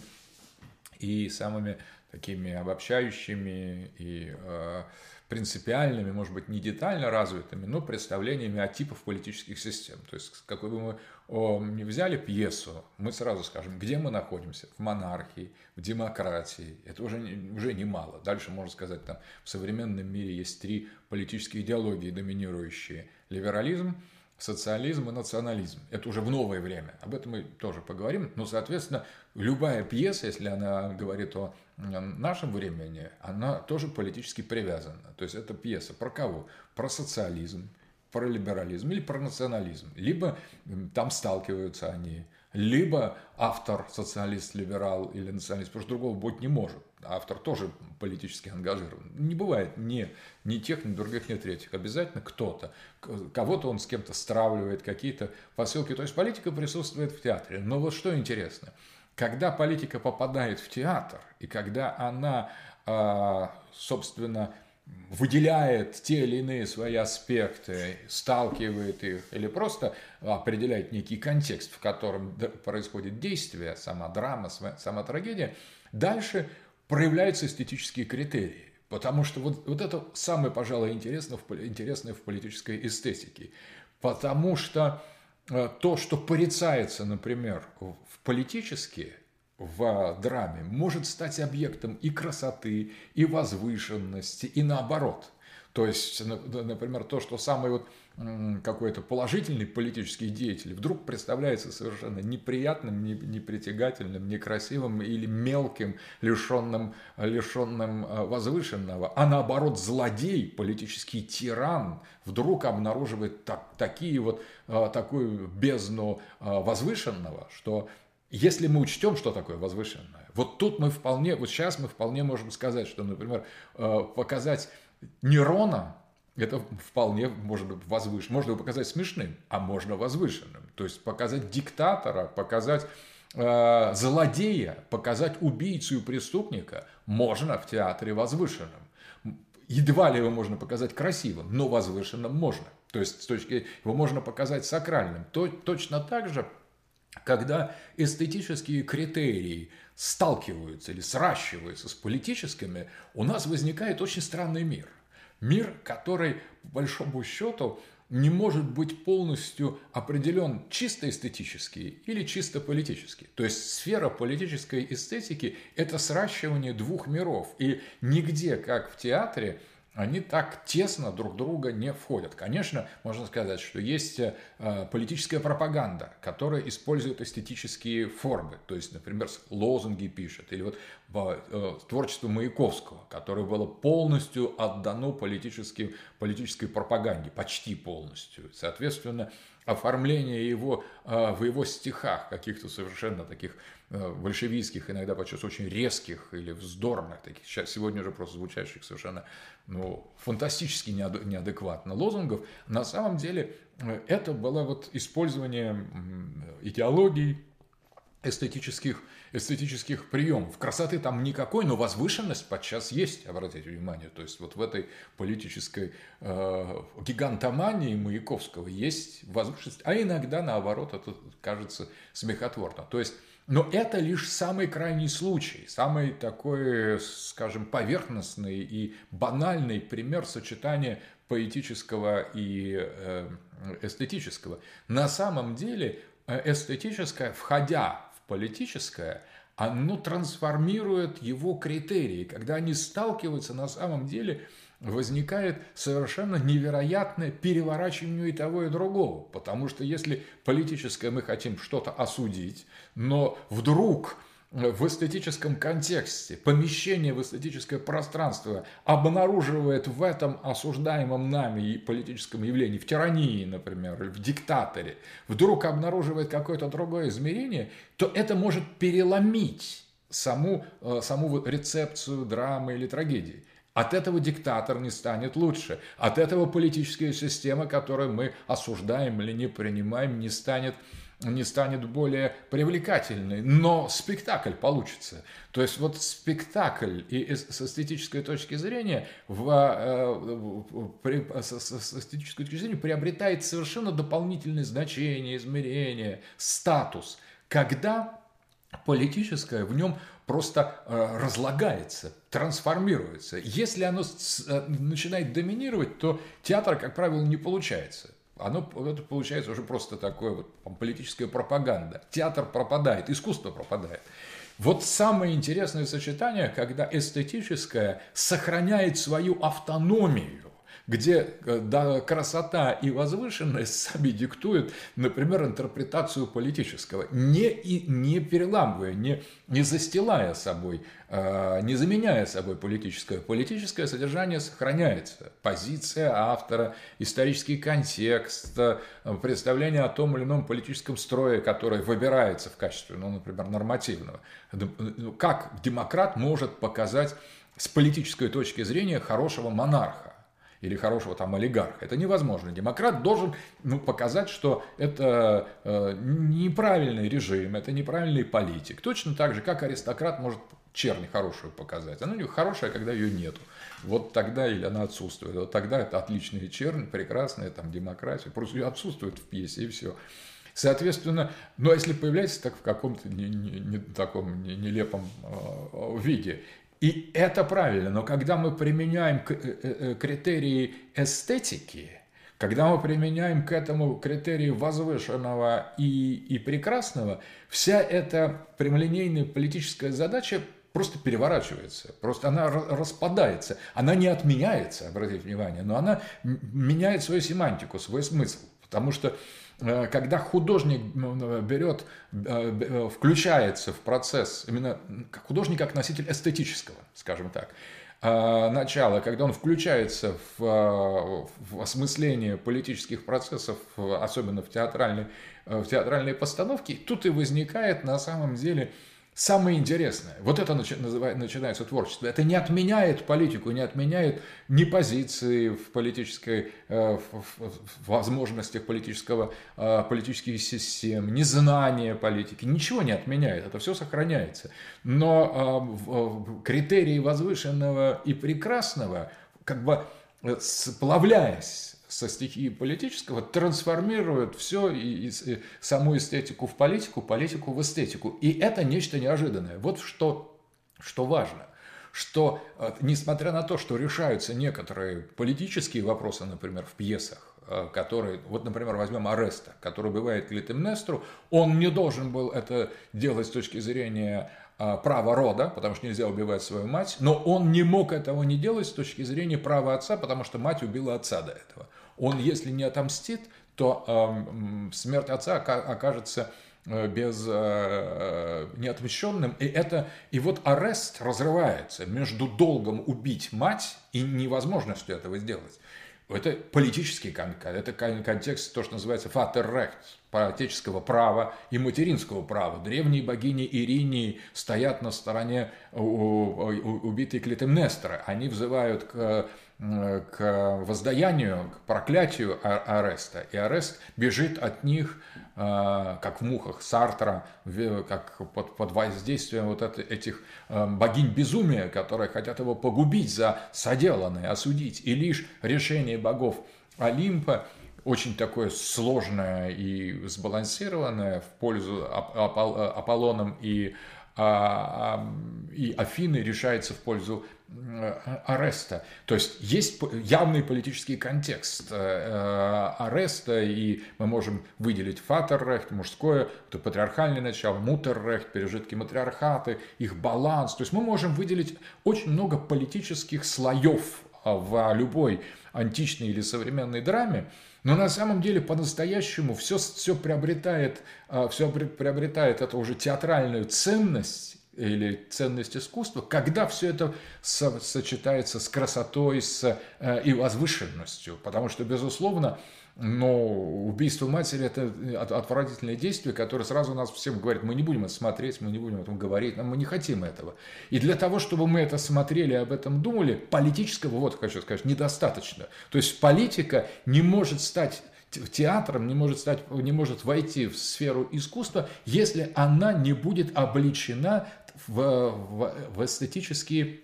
и самыми такими обобщающими и принципиальными, может быть, не детально развитыми, но представлениями о типах политических систем. То есть, какой бы мы ни взяли пьесу, мы сразу скажем, где мы находимся: в монархии, в демократии. Это уже немало. Дальше можно сказать, там в современном мире есть 3 политические идеологии доминирующие: либерализм, социализм и национализм. Это уже в новое время. Об этом мы тоже поговорим. Но, соответственно, любая пьеса, если она говорит о нашем времени, она тоже политически привязана. То есть, это пьеса про кого? Про социализм, про либерализм или про национализм. Либо там сталкиваются они, либо автор социалист, либерал или националист, потому что другого быть не может. Автор тоже политически ангажирован. Не бывает ни тех, ни других, ни третьих. Обязательно кто-то. Кого-то он с кем-то стравливает, какие-то посылки. То есть, политика присутствует в театре. Но вот что интересно. Когда политика попадает в театр, и когда она, собственно, выделяет те или иные свои аспекты, сталкивает их или просто определяет некий контекст, в котором происходит действие, сама драма, сама трагедия, дальше проявляются эстетические критерии. Потому что вот это самое, пожалуй, интересное в политической эстетике. Потому что то, что порицается, например, политически в драме, может стать объектом и красоты, и возвышенности, и наоборот. То есть, например, то, что самый какой-то положительный политический деятель вдруг представляется совершенно неприятным, непритягательным, некрасивым или мелким, лишенным возвышенного, а наоборот злодей, политический тиран вдруг обнаруживает такую бездну возвышенного, что если мы учтем, что такое возвышенное, вот сейчас мы вполне можем сказать, что, например, показать Нерона, это вполне может быть возвышенным. Можно его показать смешным, а можно возвышенным. То есть, показать диктатора, показать злодея, показать убийцу и преступника можно в театре возвышенным. Едва ли его можно показать красивым, но возвышенным можно. То есть, его можно показать сакральным. Точно так же когда эстетические критерии сталкиваются или сращиваются с политическими, у нас возникает очень странный мир. Мир, который, по большому счету, не может быть полностью определен чисто эстетически или чисто политически. То есть сфера политической эстетики – это сращивание двух миров. И нигде, как в театре, они так тесно друг друга не входят. Конечно, можно сказать, что есть политическая пропаганда, которая использует эстетические формы. То есть, например, лозунги пишет. Или вот творчество Маяковского, которое было полностью отдано политической пропаганде, почти полностью. Соответственно, оформление его в его стихах, каких-то совершенно таких большевистских, иногда подчас очень резких или вздорных, таких сейчас сегодня уже просто звучащих совершенно фантастически неадекватно лозунгов, на самом деле это было вот использование идеологий, эстетических приемов. Красоты там никакой, но возвышенность подчас есть, обратите внимание. То есть вот в этой политической гигантомании Маяковского есть возвышенность, а иногда, наоборот, это кажется смехотворно. То есть, но это лишь самый крайний случай, самый такой, скажем, поверхностный и банальный пример сочетания поэтического и эстетического. На самом деле эстетическое, входя в политическое, оно трансформирует его критерии. Когда они сталкиваются, на самом деле возникает совершенно невероятное переворачивание и того, и другого. Потому что если политическое мы хотим что-то осудить, но вдруг в эстетическом контексте помещение в эстетическое пространство обнаруживает в этом осуждаемом нами политическом явлении, в тирании, например, или в диктаторе, вдруг обнаруживает какое-то другое измерение, то это может переломить саму рецепцию драмы или трагедии. От этого диктатор не станет лучше. От этого политическая система, которую мы осуждаем или не принимаем, не станет более привлекательной. Но спектакль получится. То есть вот спектакль и с эстетической точки зрения, с эстетической точки зрения приобретает совершенно дополнительные значения, измерения, статус. Когда политическое в нем просто разлагается, трансформируется. Если оно начинает доминировать, то театр, как правило, не получается. Это получается уже просто такое вот политическая пропаганда. Театр пропадает, искусство пропадает. Вот самое интересное сочетание, когда эстетическое сохраняет свою автономию, где красота и возвышенность сами диктуют, например, интерпретацию политического, не переламывая, не застилая собой, не заменяя собой политическое. Политическое содержание сохраняется. Позиция автора, исторический контекст, представление о том или ином политическом строе, которое выбирается в качестве, например, нормативного. Как демократ может показать с политической точки зрения хорошего монарха или хорошего олигарха? Это невозможно. Демократ должен показать, что это неправильный режим, это неправильный политик. Точно так же, как аристократ может чернь хорошую показать. Она у него хорошая, когда ее нету. Вот тогда или она отсутствует. Вот тогда это отличная чернь, прекрасная демократия. Просто ее отсутствует в пьесе, и все. Соответственно, но если появляется так в каком-то таком нелепом виде, и это правильно, но когда мы применяем критерии эстетики, когда мы применяем к этому критерии возвышенного и прекрасного, вся эта прямолинейная политическая задача просто переворачивается, просто она распадается, она не отменяется, обратите внимание, но она меняет свою семантику, свой смысл, потому что когда художник включается в процесс, именно художник как носитель эстетического, скажем так, начала, когда он включается в осмысление политических процессов, особенно в театральной постановке, тут и возникает на самом деле самое интересное. Вот это начинается творчество. Это не отменяет политику, не отменяет ни позиции в политической, в возможностях политических систем, ни знания политики. Ничего не отменяет, это все сохраняется. Но критерии возвышенного и прекрасного, как бы сплавляясь со стихии политического трансформирует все, и саму эстетику в политику, политику в эстетику. И это нечто неожиданное. Вот что важно. Что, несмотря на то, что решаются некоторые политические вопросы, например, в пьесах, которые, вот, например, возьмем Ореста, который убивает Клитемнестру, он не должен был это делать с точки зрения права рода, потому что нельзя убивать свою мать, но он не мог этого не делать с точки зрения права отца, потому что мать убила отца до этого. Он, если не отомстит, то смерть отца окажется неотмещенным. И вот Орест разрывается между долгом убить мать и невозможностью этого сделать. Это политический контекст, это контекст, то, что называется «Vaterrecht», отеческого права и материнского права. Древние богини Иринии стоят на стороне убитой Клитемнестры. Они взывают к воздаянию, к проклятию Ореста. И Орест бежит от них, как в «Мухах» Сартра, как под воздействием вот этих богинь безумия, которые хотят его погубить за соделанное, осудить. И лишь решение богов Олимпа, очень такое сложное и сбалансированное в пользу Аполлоном и Афины, решается в пользу Ореста. То есть есть явный политический контекст Ореста, и мы можем выделить Vaterrecht, мужское, это патриархальное начало, Mutterrecht, пережитки матриархаты, их баланс. То есть мы можем выделить очень много политических слоев в любой античной или современной драме. Но на самом деле по-настоящему все приобретает эту уже театральную ценность или ценность искусства, когда все это сочетается с красотой и возвышенностью. Потому что, безусловно, убийство матери – это отвратительное действие, которое сразу нас всем говорит: мы не будем это смотреть, мы не будем об этом говорить, мы не хотим этого. И для того, чтобы мы это смотрели, об этом думали, политического, вот хочу сказать, недостаточно. То есть политика не может стать театром, не может войти в сферу искусства, если она не будет облечена в эстетические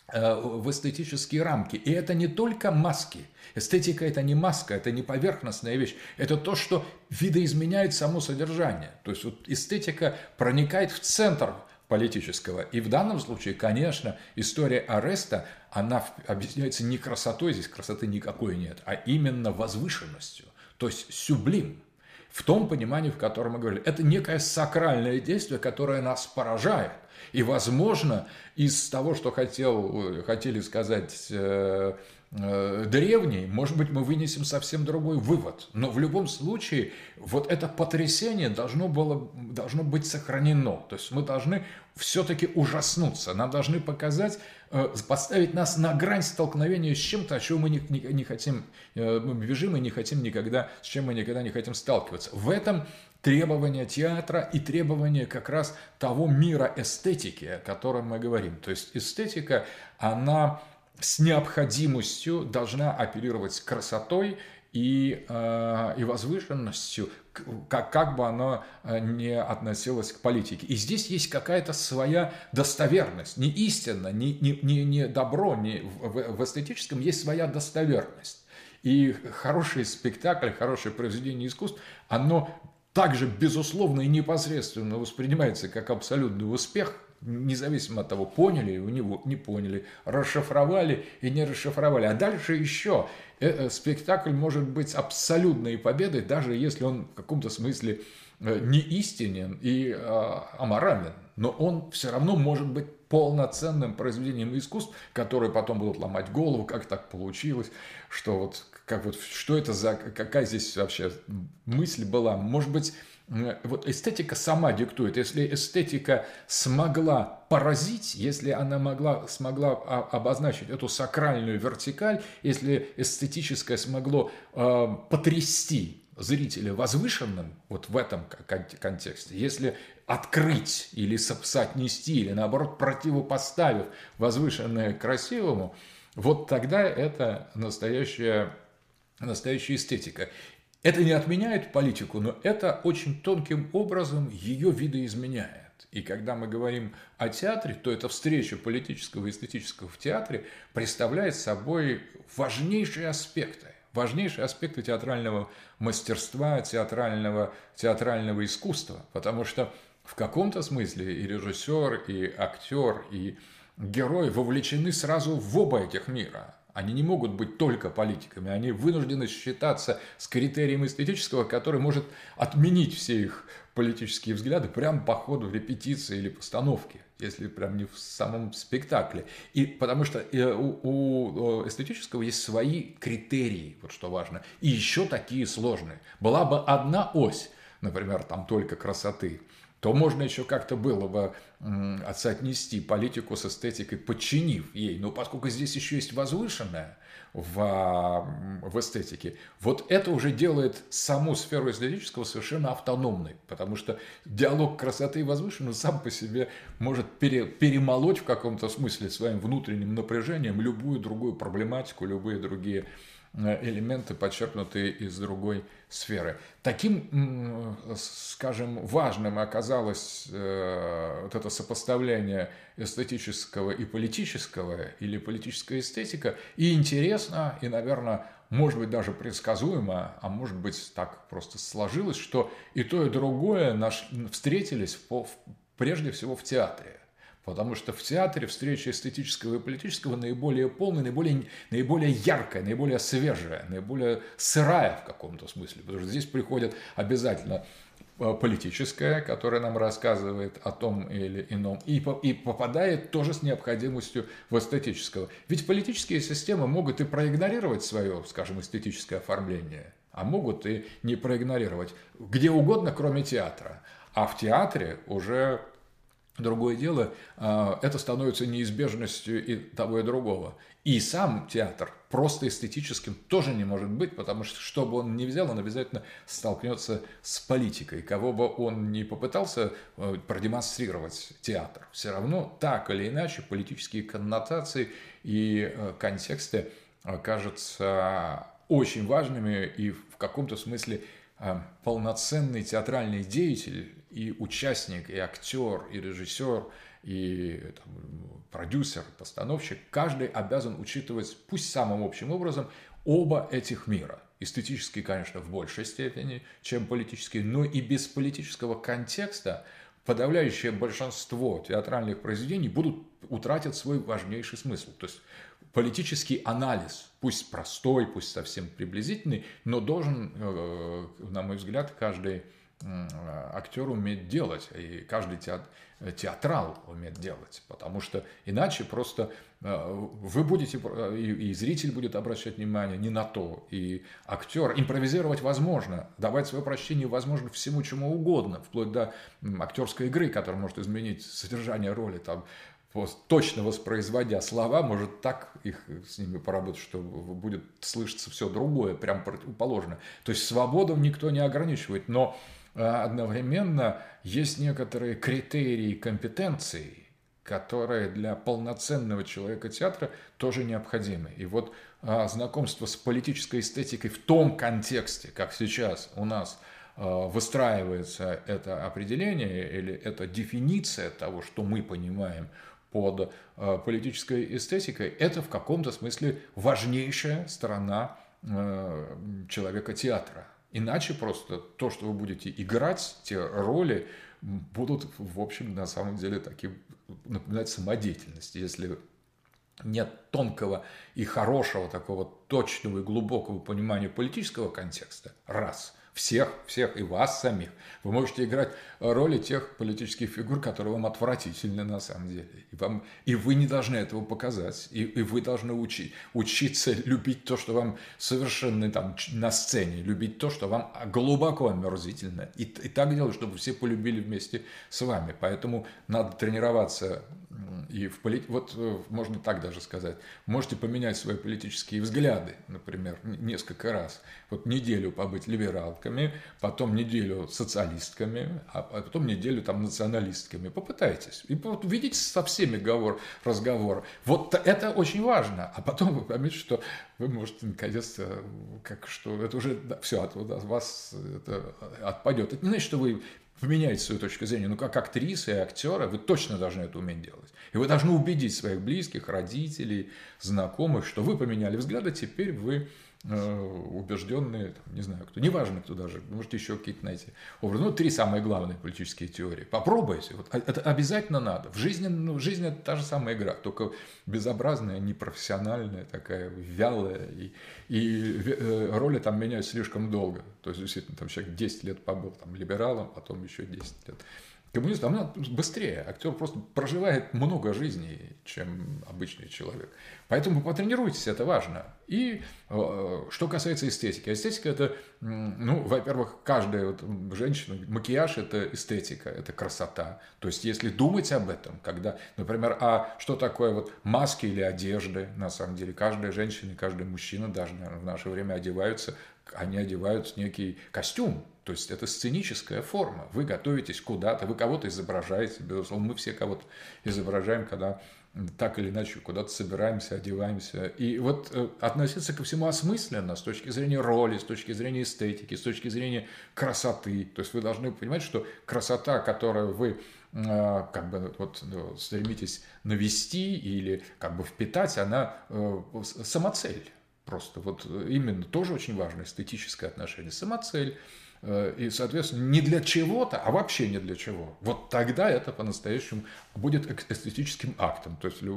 рамки. И это не только маски. Эстетика – это не маска, это не поверхностная вещь. Это то, что видоизменяет само содержание. То есть вот эстетика проникает в центр политического. И в данном случае, конечно, история Ореста, она объясняется не красотой, здесь красоты никакой нет, а именно возвышенностью. То есть сюблим. В том понимании, в котором мы говорили. Это некое сакральное действие, которое нас поражает. И, возможно, из того, что хотели сказать древние, может быть, мы вынесем совсем другой вывод. Но в любом случае, вот это потрясение должно быть сохранено. То есть мы должны все-таки ужаснуться. Нам должны поставить нас на грань столкновения с чем-то, о чем мы не хотим, мы бежим и не хотим никогда, с чем мы никогда не хотим сталкиваться. В этом требования театра и требования как раз того мира эстетики, о котором мы говорим. То есть эстетика, она с необходимостью должна оперировать красотой и возвышенностью, как бы оно ни относилось к политике. И здесь есть какая-то своя достоверность, не истина, не добро, в эстетическом есть своя достоверность. И хороший спектакль, хорошее произведение искусств, оно также, безусловно, и непосредственно воспринимается как абсолютный успех, независимо от того, поняли его, не поняли, расшифровали и не расшифровали. А дальше еще спектакль может быть абсолютной победой, даже если он в каком-то смысле не истинен и аморален. Но он все равно может быть полноценным произведением искусств, которые потом будут ломать голову, как так получилось, что что это какая здесь вообще мысль была. Может быть, вот эстетика сама диктует. Если эстетика смогла поразить, если она смогла обозначить эту сакральную вертикаль, если эстетическое смогло потрясти зрителя возвышенным, вот в этом контексте, если открыть или соотнести, или наоборот противопоставив возвышенное к красивому, вот тогда это настоящая эстетика. Это не отменяет политику, но это очень тонким образом ее видоизменяет. И когда мы говорим о театре, то эта встреча политического и эстетического в театре представляет собой важнейшие аспекты. важнейшие аспекты театрального мастерства, театрального искусства, потому что в каком-то смысле и режиссер, и актер, и герой вовлечены сразу в оба этих мира. Они не могут быть только политиками, они вынуждены считаться с критерием эстетического, который может отменить все их политические взгляды прямо по ходу репетиции или постановки, если прям не в самом спектакле. И потому что у эстетического есть свои критерии, вот что важно, и еще такие сложные. Была бы одна ось, например, там только красоты, то можно еще как-то было бы соотнести политику с эстетикой, подчинив ей. Но поскольку здесь еще есть возвышенное в эстетике, вот это уже делает саму сферу эстетического совершенно автономной, потому что диалог красоты и возвышенного сам по себе может перемолоть в каком-то смысле своим внутренним напряжением любую другую проблематику, любые другие элементы, подчеркнутые из другой сферы. Таким, скажем, важным оказалось вот это сопоставление эстетического и политического, или политическая эстетика, и интересно, и, наверное, может быть, даже предсказуемо, а может быть, так просто сложилось, что и то, и другое встретились прежде всего в театре. Потому что в театре встреча эстетического и политического наиболее полная, наиболее яркая, наиболее свежая, наиболее сырая в каком-то смысле. Потому что здесь приходит обязательно политическое, которое нам рассказывает о том или ином, и попадает тоже с необходимостью в эстетического. Ведь политические системы могут и проигнорировать свое, скажем, эстетическое оформление, а могут и не проигнорировать где угодно, кроме театра. А в театре уже... Другое дело, это становится неизбежностью и того, и другого. И сам театр просто эстетическим тоже не может быть, потому что бы он ни взял, он обязательно столкнется с политикой. Кого бы он ни попытался продемонстрировать театр, все равно так или иначе политические коннотации и контексты окажутся очень важными, и в каком-то смысле полноценный театральный деятель, и участник, и актер, и режиссер, и продюсер, постановщик, каждый обязан учитывать, пусть самым общим образом, оба этих мира. Эстетический, конечно, в большей степени, чем политический, но и без политического контекста подавляющее большинство театральных произведений утратят свой важнейший смысл. То есть политический анализ, пусть простой, пусть совсем приблизительный, но должен, на мой взгляд, каждый актер уметь делать, и каждый театрал уметь делать, потому что иначе просто вы будете, и зритель будет обращать внимание не на то, и актер, импровизировать возможно, давать свое прощение возможно всему чему угодно, вплоть до актерской игры, которая может изменить содержание роли, там, точно воспроизводя слова, может так их с ними поработать, что будет слышаться все другое, прям противоположное. То есть свободу никто не ограничивает, но одновременно есть некоторые критерии компетенции, которые для полноценного человека театра тоже необходимы. И вот знакомство с политической эстетикой в том контексте, как сейчас у нас выстраивается это определение или эта дефиниция того, что мы понимаем под политической эстетикой, это в каком-то смысле важнейшая сторона человека театра. Иначе просто то, что вы будете играть, те роли будут, в общем, на самом деле таким напоминать самодеятельность. Если нет тонкого и хорошего, такого точного и глубокого понимания политического контекста, всех и вас самих. Вы можете играть роли тех политических фигур, которые вам отвратительны на самом деле. И вы не должны этого показать. И вы должны учиться любить то, что вам совершенно там на сцене, любить то, что вам глубоко омерзительно. И так делать, чтобы все полюбили вместе с вами. Поэтому надо тренироваться. И вот можно так даже сказать. Можете поменять свои политические взгляды, например, несколько раз. Вот неделю побыть либералками, потом неделю социалистками, а потом неделю там националистками. Попытайтесь. И вот видите со всеми разговор. Вот это очень важно. А потом вы поймете, что вы можете наконец-то, это уже все от вас это отпадет. Это не значит, что вы поменяйте свою точку зрения, но как актриса и актера вы точно должны это уметь делать. И вы должны убедить своих близких, родителей, знакомых, что вы поменяли взгляды, теперь вы убежденные, не знаю кто, неважно кто даже, можете еще какие-то найти образы. Ну, 3 самые главные политические теории. Попробуйте. Вот, это обязательно надо. В жизни это та же самая игра, только безобразная, непрофессиональная, такая вялая, и роли там меняют слишком долго. То есть, действительно, там человек 10 лет побыл там, либералом, потом еще 10 лет коммунист, там быстрее. Актер просто проживает много жизней, чем обычный человек. Поэтому потренируйтесь, это важно. И что касается эстетики. Эстетика – это, ну, во-первых, каждая вот женщина, макияж – это эстетика, это красота. То есть, если думать об этом, когда, например, что такое вот маски или одежды, на самом деле, каждая женщина и каждый мужчина даже, наверное, в наше время одеваются, они одевают некий костюм. То есть это сценическая форма. Вы готовитесь куда-то, вы кого-то изображаете, безусловно, мы все кого-то изображаем, когда так или иначе куда-то собираемся, одеваемся. И вот относиться ко всему осмысленно с точки зрения роли, с точки зрения эстетики, с точки зрения красоты. То есть вы должны понимать, что красота, которую вы как бы вот стремитесь навести или как бы впитать, она самоцель. Просто вот именно тоже очень важно эстетическое отношение, самоцель. И, соответственно, не для чего-то, а вообще не для чего. Вот тогда это по-настоящему будет эстетическим актом. То есть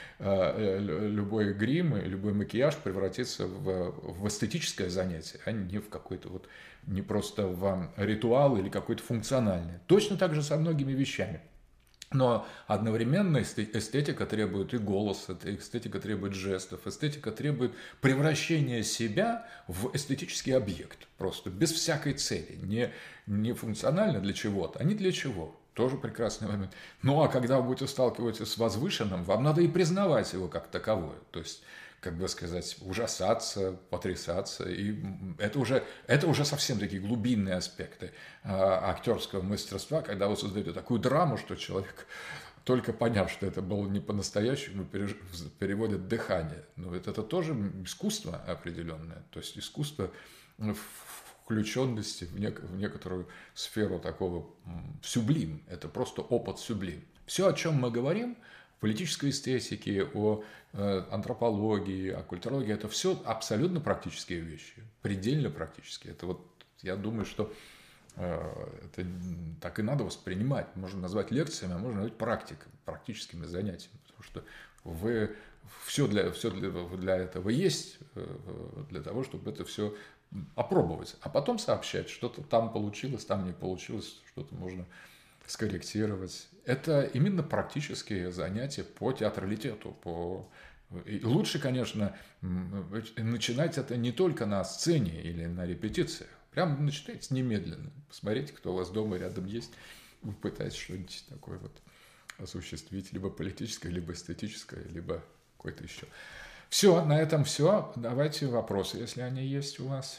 любой грим, любой макияж превратится в эстетическое занятие, а не в какой-то вот, не просто в ритуал или какой-то функциональный. Точно так же со многими вещами. Но одновременно эстетика требует и голоса, эстетика требует жестов, эстетика требует превращения себя в эстетический объект. Просто без всякой цели. Не функционально для чего-то, а не для чего. Тоже прекрасный момент. Ну а когда вы будете сталкиваться с возвышенным, вам надо и признавать его как таковое. То есть, как бы сказать, ужасаться, потрясаться. И это уже совсем такие глубинные аспекты актерского мастерства, когда вы создаете такую драму, что человек, только поняв, что это было не по-настоящему, переводит дыхание. Но это тоже искусство определенное. То есть искусство включенности в некоторую сферу такого сублим. Это просто опыт сублим. Все, о чем мы говорим, политической эстетики, о антропологии, о культурологии, это все абсолютно практические вещи, предельно практические. Это вот, я думаю, что это так и надо воспринимать. Можно назвать лекциями, а можно назвать практическими занятиями, потому что все для этого есть, для того, чтобы это все опробовать, а потом сообщать, что-то там получилось, там не получилось, что-то можно скорректировать. Это именно практические занятия по театралитету. И лучше, конечно, начинать это не только на сцене или на репетициях. Прямо начинайте немедленно. Посмотрите, кто у вас дома рядом есть. Вы пытаетесь что-нибудь такое вот осуществить. Либо политическое, либо эстетическое, либо какое-то еще. Все, на этом все. Давайте вопросы, если они есть у вас.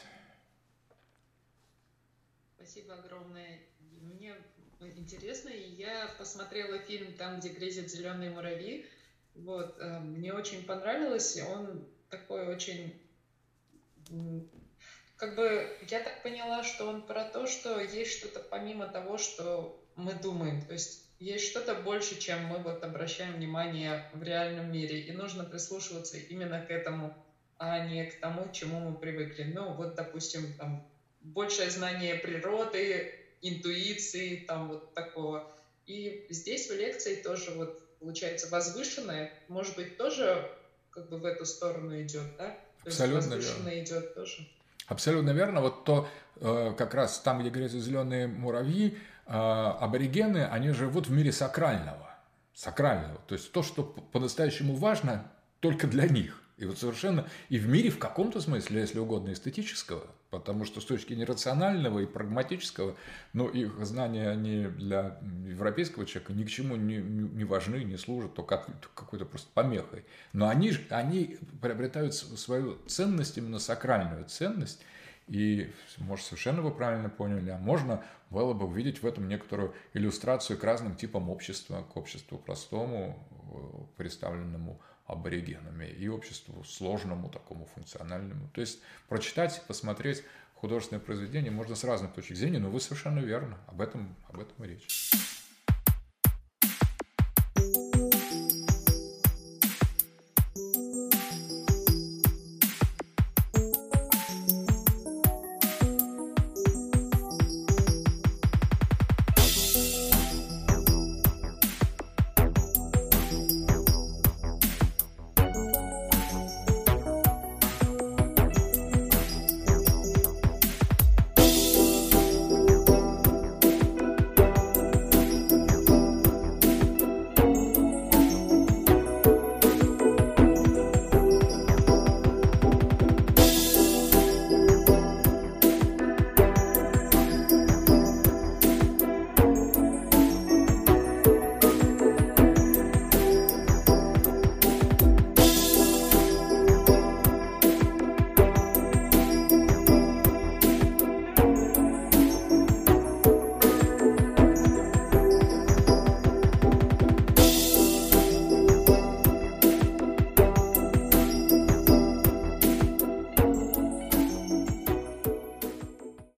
Спасибо огромное. Мне интересно, и я посмотрела фильм «Там, где грезят зеленые муравьи». Вот, мне очень понравилось. Он такой очень... Как бы я так поняла, что он про то, что есть что-то помимо того, что мы думаем. То есть есть что-то больше, чем мы вот обращаем внимание в реальном мире. И нужно прислушиваться именно к этому, а не к тому, к чему мы привыкли. Ну, вот, допустим, там, большее знание природы, интуиции, там, вот такого. И здесь в лекции тоже вот получается возвышенное, может быть, тоже как бы в эту сторону идет, да? То есть Абсолютно верно. возвышенное идет тоже. Абсолютно верно. Вот как раз там, где грезят зеленые муравьи, аборигены, они живут в мире сакрального. Сакрального. То есть то, что по-настоящему важно только для них. И вот совершенно и в мире в каком-то смысле, если угодно, эстетического, потому что с точки зрения рационального и прагматического, но их знания, они для европейского человека ни к чему не важны, не служат, только какой-то просто помехой. Но они приобретают свою ценность, именно сакральную ценность, и, может, совершенно вы правильно поняли, а можно было бы увидеть в этом некоторую иллюстрацию к разным типам общества, к обществу простому, представленному аборигенами, и обществу сложному, такому функциональному. То есть прочитать, посмотреть художественное произведение можно с разных точек зрения, но вы совершенно верно, об этом и речь.